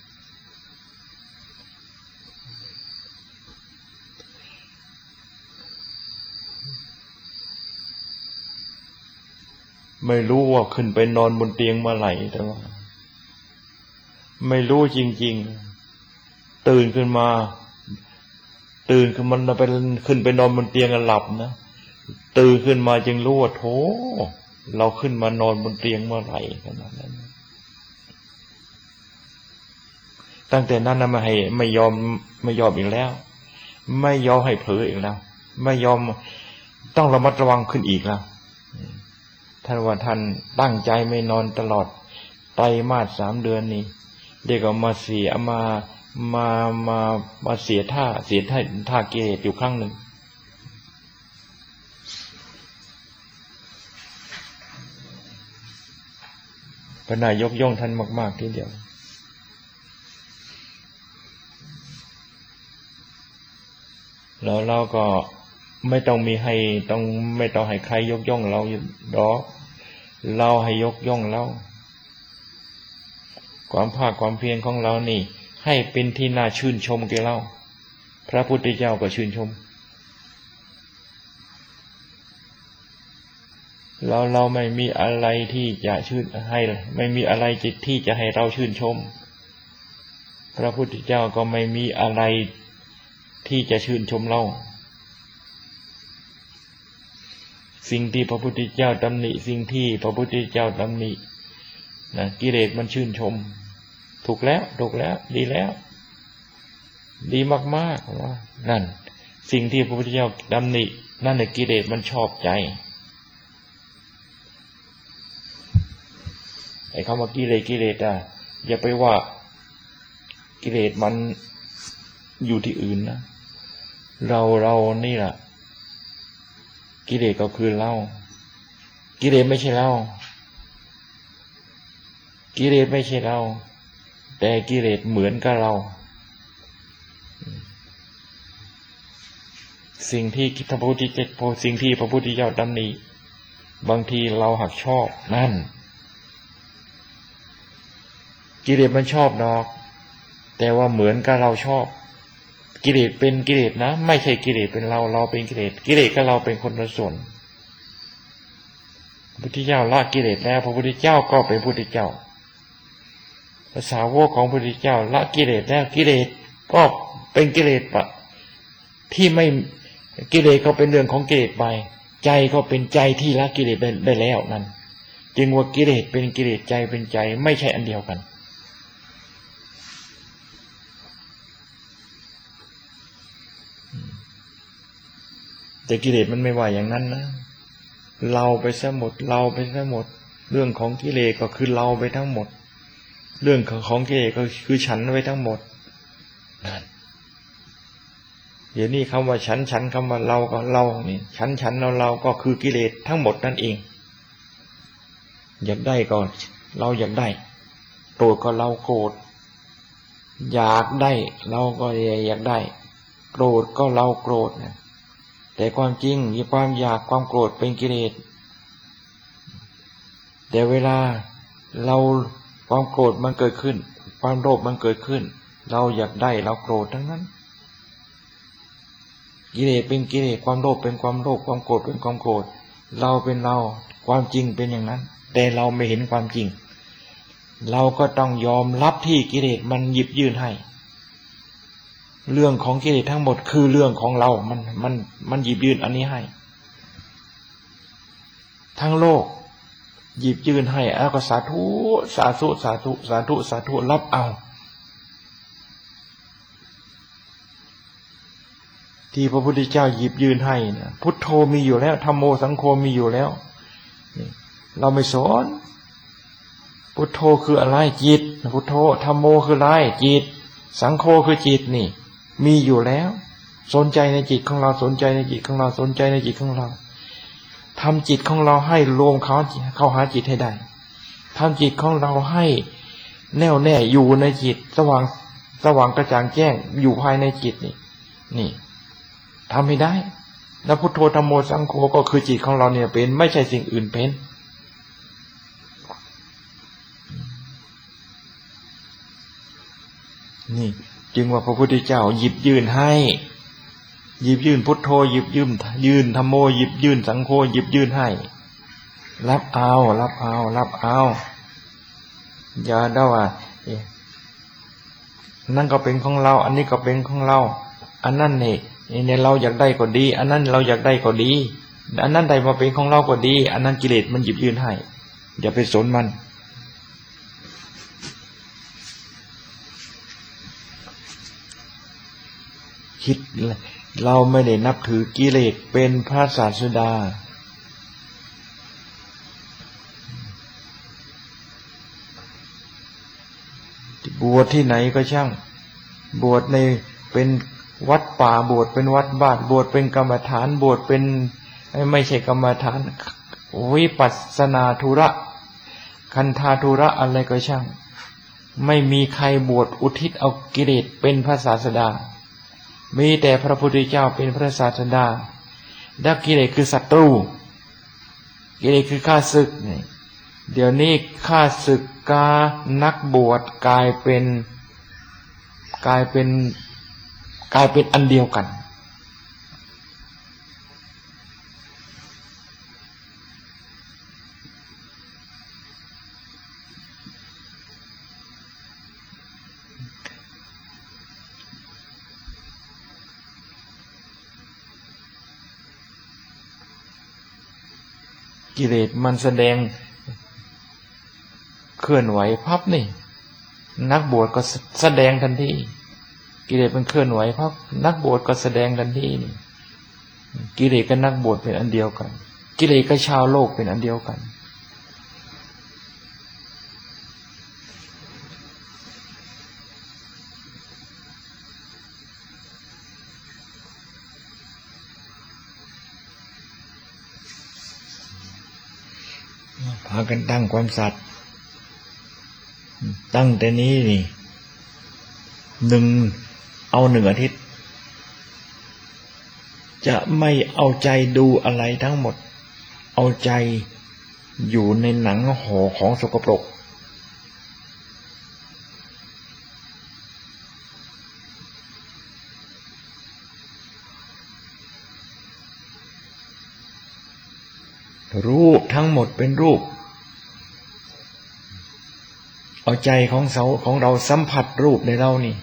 ไม่รู้ว่าขึ้นไปนอนบนเตียงเมื่อไหร่แต่ว่าไม่รู้จริงๆตื่นขึ้นมามันไปขึ้นไปนอนบนเตียงกันหลับนะตื่นขึ้นมาจึงรู้ว่าโธ่เราขึ้นมานอนบนเตียงเมื่อไหร่ขนาดนั้นตั้งแต่นั้นนะไม่ยอมอีกแล้วไม่ยอมให้เผลออีกแล้วไม่ยอมต้องระมัดระวังขึ้นอีกแล้วท่านว่าท่านตั้งใจไม่นอนตลอดไตรมาส3 เดือนนี้เด็กเอามาเสียท่าเกศอยู่ครั้งหนึ่งพระนายยกย่องท่านมากๆทีเดียวแล้วเราก็ไม่ต้องให้ใครยกย่องเราดอกเราให้ยกย่องเราความภาคความเพียรของเรานี่ให้เป็นที่น่าชื่นชมแก่เราพระพุทธเจ้าก็ชื่นชมเราไม่มีอะไรที่จะไม่มีอะไรที่จะให้เราชื่นชมพระพุทธเจ้าก็ไม่มีอะไรที่จะชื่นชมเราสิ่งที่พระพุทธเจ้าตำหนิสิ่งที่พระพุทธเจ้าตำหนินะกิเลสมันชื่นชมถูกแล้วดีแล้วดีมากๆว่านั่นสิ่งที่พระพุทธเจ้าตำหนินั่นแหละกิเลสมันชอบใจไอ้คำว่ากิเลสอย่าไปว่ากิเลสมันอยู่ที่อื่นนะเรานี่แหละกิเลสก็คือเรากิเลสไม่ใช่เรากิเลสไม่ใช่เราแต่กิเลสเหมือนกับเราสิ่งที่พระพุทธเจ้าตำหนิบางทีเราหักชอบนั่นกิเลสมันชอบดอกแต่ว่าเหมือนกับเราชอบกิเลสเป็นกิเลสนะไม่ใช่กิเลสเป็นเราเป็นกิเลสกับเราเป็นคนละส่วนพระพุทธเจ้าละกิเลสแล้วพระพุทธเจ้าก็เป็นพระพุทธเจ้าภาษาวกของพระพุทธเจ้าละกิเลสแล้วกิเลสก็เป็นกิเลสที่ไม่กิเลสก็เป็นเรื่องของกิเลสไปใจก็เป็นใจที่ละกิเลสได้แล้วนั่นจึงว่ากิเลสเป็นกิเลสใจเป็นใจไม่ใช่อันเดียวกันแต่กิเลสมันไม่ว่าอย่างนั้นนะเราไปซะหมดเรื่องของกิเลสก็คือเราไปทั้งหมดเรื่องของกิเลสก็คือฉันไว้ทั้งหมดนั่นเดี๋ยวนี้คำว่าฉันคำว่าเราก็เรานี่ฉันเราก็คือกิเลสทั้งหมดนั่นเองอยากได้ก็เราอยากได้โกรธก็เราโกรธอยากได้เราก็อยากได้โกรธก็เราโกรธนะแต่ความจริงความอยากความโกรธเป็นกิเลสแต่เวลาเราความโกรธมันเกิดขึ้นความโลภมันเกิดขึ้นเราอยากได้เราโกรธทั้งนั้นกิเลสเป็นกิเลสความโลภเป็นความโลภความโกรธเป็นความโกรธเราเป็นเราความจริงเป็นอย่างนั้นแต่เราไม่เห็นความจริงเราก็ต้องยอมรับที่กิเลสมันหยิบยื่นให้เรื่องของกิเลสทั้งหมดคือเรื่องของเรามันหยิบยื่นอันนี้ให้ทั้งโลกหยิบยื่นให้แล้วก็สาธุสาธุสาธุสาธุสาธุรับเอาที่พระพุทธเจ้าหยิบยื่นให้นะพุทโธมีอยู่แล้วธัมโมสังโฆมีอยู่แล้วเราไม่สอนพุทโธคืออะไรจิตพุทโธธัมโมคืออะไรจิตสังโฆคือจิตนี่มีอยู่แล้วสนใจในจิตของเราสนใจในจิตของเราสนใจในจิตของเราทำจิตของเราให้รวมเข้าหาจิตให้ได้ทำจิตของเราให้แน่วแน่อยู่ในจิตสว่างกระจ่างแจ้งอยู่ภายในจิตนี่ทำให้ได้แล้วพุทโธธัมโมสังโฆก็คือจิตของเราเนี่ยเป็นไม่ใช่สิ่งอื่นเป็นนี่จึงว่าพระพุทธเจ้าหยิบยื่นให้หยิบยื่นพุทโธหยิบยื่นธัมโมหยิบยื่นสังโฆหยิบยื่นให้รับเอารับเอารับเอาอย่าได้ว่านั่นก็เป็นของเราอันนี้ก็เป็นของเราอันนั้นเนี่ยเราอยากได้ก็ดีอันนั้นเราอยากได้ก็ดีอันนั้นได้มาเป็นของเราก็ดีอันนั้นกิเลสมันหยิบยื่นให้อย่าไปสนมันคิดเราไม่ได้นับถือกิเลสเป็นพระศาสดาบวชที่ไหนก็ช่างบวชในเป็นวัดป่าบวชเป็นวัดบ้านบวชเป็นกรรมฐานบวชเป็นไม่ใช่กรรมฐานวิปัสสนาธุระคันธาธุระอะไรก็ช่างไม่มีใครบวชอุทิศเอากิเลสเป็นพระศาสดามีแต่พระพุทธเจ้าเป็นพระศาสดาและกิเลสคือศัตรูกิเลสคือข้าศึกเดี๋ยวนี้ข้าศึกกานักบวชกลายเป็นอันเดียวกันกิเลสมันแสดงเคลื่อนไหวพับนี่นักบวชก็แสดงทันทีกิเลสมันเคลื่อนไหวพับนักบวชก็แสดงทันทีนี่กิเลสกับนักบวชเป็นอันเดียวกันกิเลสกับชาวโลกเป็นอันเดียวกันพากันตั้งความสัตย์ตั้งแต่นี้นี่เอาหนึ่งอาทิตย์จะไม่เอาใจดูอะไรทั้งหมดเอาใจอยู่ในหนังห่อของสกปรกรูปทั้งหมดเป็นรูปเอาใจของเราสัมผัสรูปในเรานี่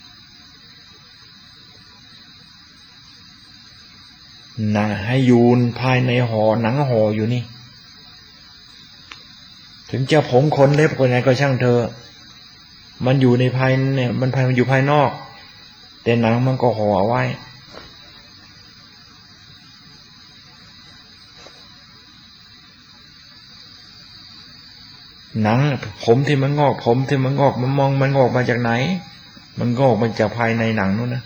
นะให้อยู่ภายในห่อหนังห่ออยู่นี่ถึงจะผมขนเล็บก็ไงก็ช่างเธอมันอยู่ในภายเนี่ยมันอยู่ภายนอกแต่หนังมันก็ห่อเอาไว้หนังผมที่มันงอกมันมองมันงอกมาจากไหนมันงอกมาจากภายในหนังนู่นนะ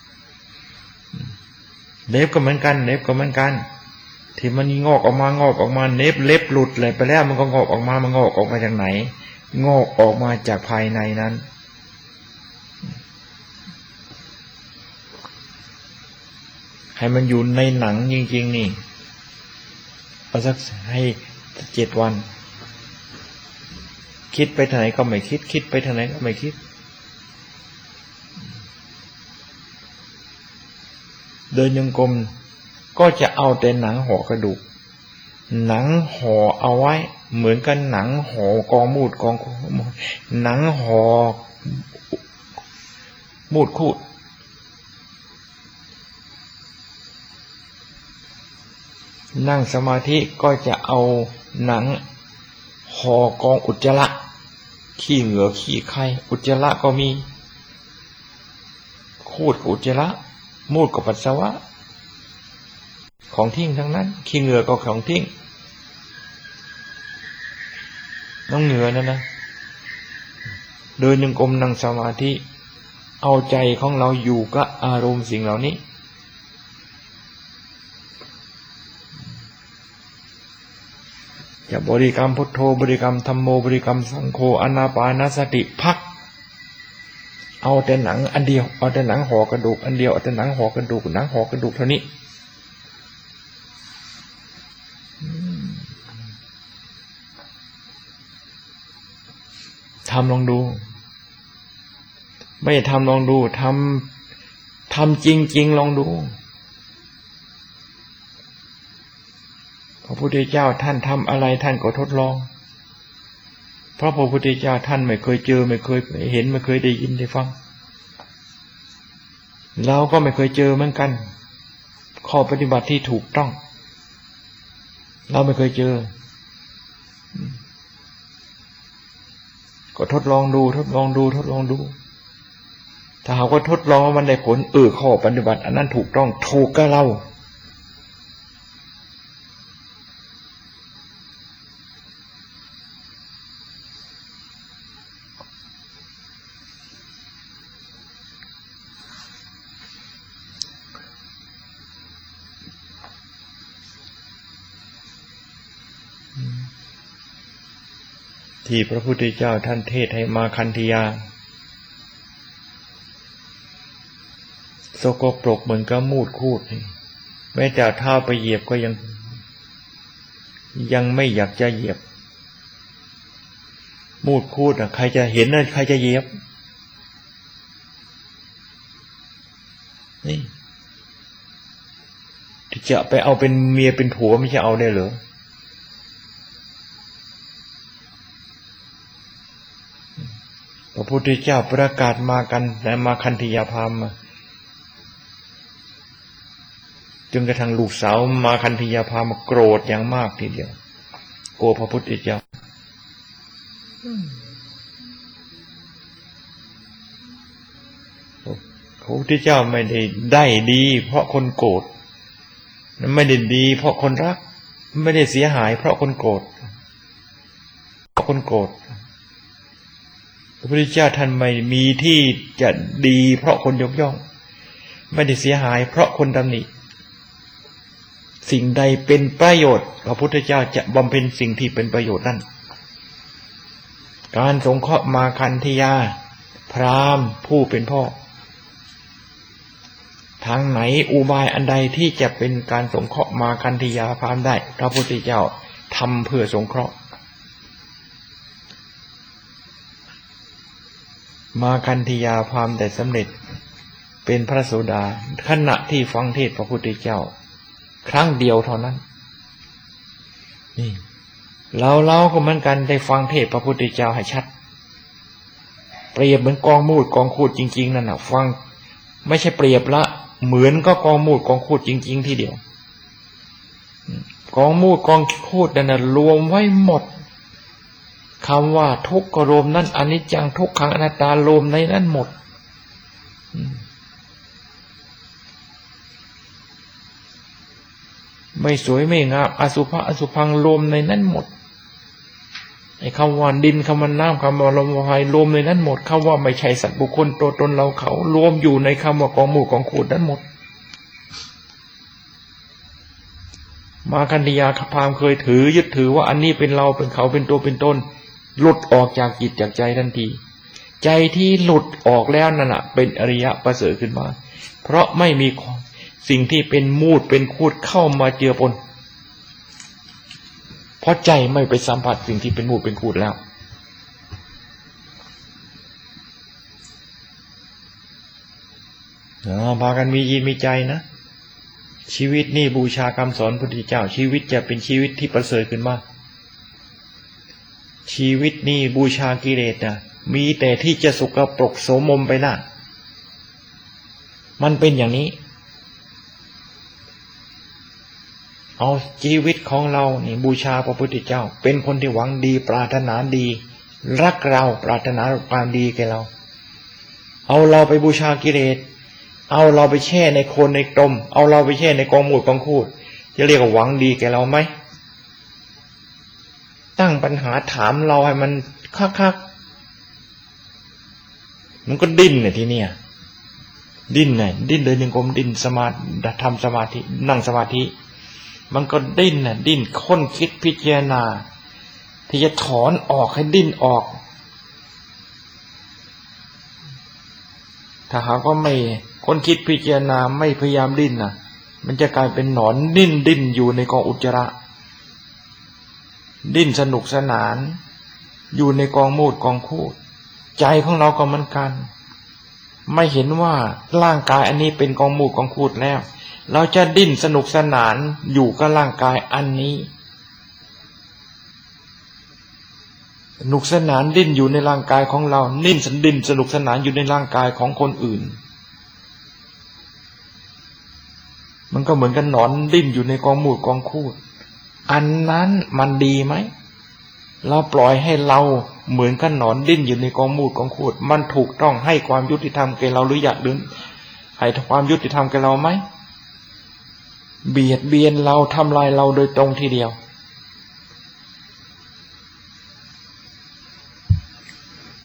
เล็บก็เหมือนกันเล็บก็เหมือนกันที่มันงอกออกมาเล็บหลุดเลยไปแล้วมันก็งอกออกมามันงอกออกมาจากไหนงอกออกมาจากภายในนั้นให้มันอยู่ในหนังจริงๆนี่เอาสักให้7 วันคิดไปทางไหนก็ไม่คิดไปทางไหนก็ไม่คิดเดินยังกลมก็จะเอาแต่หนังห่อกระดูกหนังห่อเอาไว้เหมือนกันหนังห่อกองมูดหนังห่อมูดคูดนั่งสมาธิก็จะเอาหนังห่อกองอุจจาระขี้เหงื่อขี้ไข้อุจจาระก็มีคูดกับอุจจาระมูดกับปัสสาวะของทิ้งทั้งนั้นขี้เหงื่อก็ของทิ้งน้องเหงื่อนั่นนะเดินจงกรมนั่งสมาธิเอาใจของเราอยู่กับอารมณ์สิ่งเหล่านี้อย่าบริกรรมพุทโธบริกรรมธัมโมบริกรรมสังโฆอานาปานสติพักเอาแต่หนังอันเดียวเอาแต่หนังห่อกระดูกอันเดียวเอาแต่หนังห่อกระดูกหนังห่อกระดูกเท่านี้ทำลองดูไม่ทำลองดูทำจริงๆลองดูพระพุทธเจ้าท่านทำอะไรท่านก็ทดลองเพราะพระพุทธเจ้าท่านไม่เคยเจอไม่เคยเห็นไม่เคยได้ยินได้ฟังเราก็ไม่เคยเจอเหมือนกันข้อปฏิบัติที่ถูกต้องเราไม่เคยเจอก็ทดลองดูถ้าหากว่าทดลองมันได้ผลข้อปฏิบัติอันนั้นถูกต้องถูกกับเราที่พระพุทธเจ้าท่านเทศน์ให้มาคันธยาสกปรกเหมือนกับมูดคูดแม้แต่เท้าไปเหยียบก็ยังไม่อยากจะเหยียบมูดคูดใครจะเห็นใครจะเหยียบนี่ที่จะไปเอาเป็นเมียเป็นผัวไม่ใช่เอาได้เหรอพระพุทธเจ้าประกาศมากันและมาคันธยาพามจนกระทั่งลูกสาวมาคันธยาพามโกรธอย่างมากทีเดียวโกรธพระพุทธเจ้าพระพุทธเจ้าไม่ได้ดีเพราะคนโกรธไม่ได้ดีเพราะคนรักไม่ได้เสียหายเพราะคนโกรธพระพุทธเจ้าท่านไม่มีที่จะดีเพราะคนยกย่องไม่ได้เสียหายเพราะคนตำหนิสิ่งใดเป็นประโยชน์พระพุทธเจ้าจะบำเพ็ญสิ่งที่เป็นประโยชน์นั่นการสงเคราะห์มาคันธยาพราหมณ์ผู้เป็นพ่อทางไหนอุบายอันใดที่จะเป็นการสงเคราะห์มาคันธยาพราหมณ์ได้พระพุทธเจ้าทำเพื่อสงเคราะห์มาคันธยาพราหมณ์ได้สำเร็จเป็นพระโสดาขณะที่ฟังเทศน์พระพุทธเจ้าครั้งเดียวเท่านั้นนี่เราก็เหมือนกันได้ฟังเทศน์พระพุทธเจ้าให้ชัดเปรียบเหมือนกองมูดกองคูดจริงๆนั่นน่ะฟังไม่ใช่เปรียบละเหมือนก็กองมูดกองคูดจริงๆทีเดียวกองมูดกองคูดนั่นน่ะรวมไว้หมดคำว่าทุกข์ก็รวมนั่นอนิจจังทุกขังอนัตตารวมในนั้นหมดไม่สวยไม่งามอสุภะอสุพังรวมในนั้นหมดไอ้คำว่าดินคำว่าน้ำคำว่าลมไฟรวมในนั้นหมดคำว่าไม่ใช่สัตว์บุคคลตัวตนเราเขารวมอยู่ในคำว่ากองหมู่กองขูดนั้นหมดมาคันธยาพราหมณ์เคยยึดถือว่าอันนี้เป็นเราเป็นเขาเป็นตัวเป็นตนหลุดออกจากจิตจากใจทันทีใจที่หลุดออกแล้วนั่นน่ะเป็นอริยะประเสริฐขึ้นมาเพราะไม่มีสิ่งที่เป็นมูดเป็นคูดเข้ามาเจือปนเพราะใจไม่ไปสัมผัสสิ่งที่เป็นมูดเป็นคูดแล้วพากันมีใจนะชีวิตนี่บูชาคำสอนพระพุทธเจ้าชีวิตจะเป็นชีวิตที่ประเสริฐขึ้นมาชีวิตนี่บูชากิเลสนะมีแต่ที่จะสกปรกโสมมไปหน้ามันเป็นอย่างนี้เอาชีวิตของเรานี่บูชาพระพุทธเจ้าเป็นคนที่หวังดีปรารถนาดีรักเราปรารถนาความดีแก่เราเอาเราไปบูชากิเลสเอาเราไปแช่ในโคลนในกลมเอาเราไปแช่ในกองมูดกองคูดจะเรียกว่าหวังดีแก่เราไหมตั้งปัญหาถามเราให้มันคักๆมันก็ดิ้นเนี่ยทีเนี้ยดิ้นไงดิ้นเดินยังกลมดิ้นสมาธิทำสมาธินั่งสมาธิมันก็ดิ้นน่ะดิ้นค้นคิดพิจารณาที่จะถอนออกให้ดิ้นออกถ้าหากว่าไม่ค้นคิดพิจารณาไม่พยายามดิ้นน่ะมันจะกลายเป็นหนอนดิ้นอยู่ในกองอุจจาระดิ้นสนุกสนานอยู่ในกองมูดกองคูดใจของเราก็เหมือนกันไม่เห็นว่าร่างกายอันนี้เป็นกองมูดกองคูดแล้วเราจะดิ้นสนุกสนานอยู่กับร่างกายอันนี้สนุกสนานดิ้นอยู่ในร่างกายของเราดิ้นสนุกสนานอยู่ในร่างกายของคนอื่นมันก็เหมือนกันหนอนดิ้นอยู่ในกองมูดกองคูดอันนั้นมันดีไหมเราปล่อยให้เราเหมือนกันหนอนดิ้นอยู่ในกองมูดกองคูดมันถูกต้องให้ความยุติธรรมแก่เราหรืออยากดึงให้ความยุติธรรมแก่เราไหมเบียดเบียนเราทำลายเราโดยตรงทีเดียว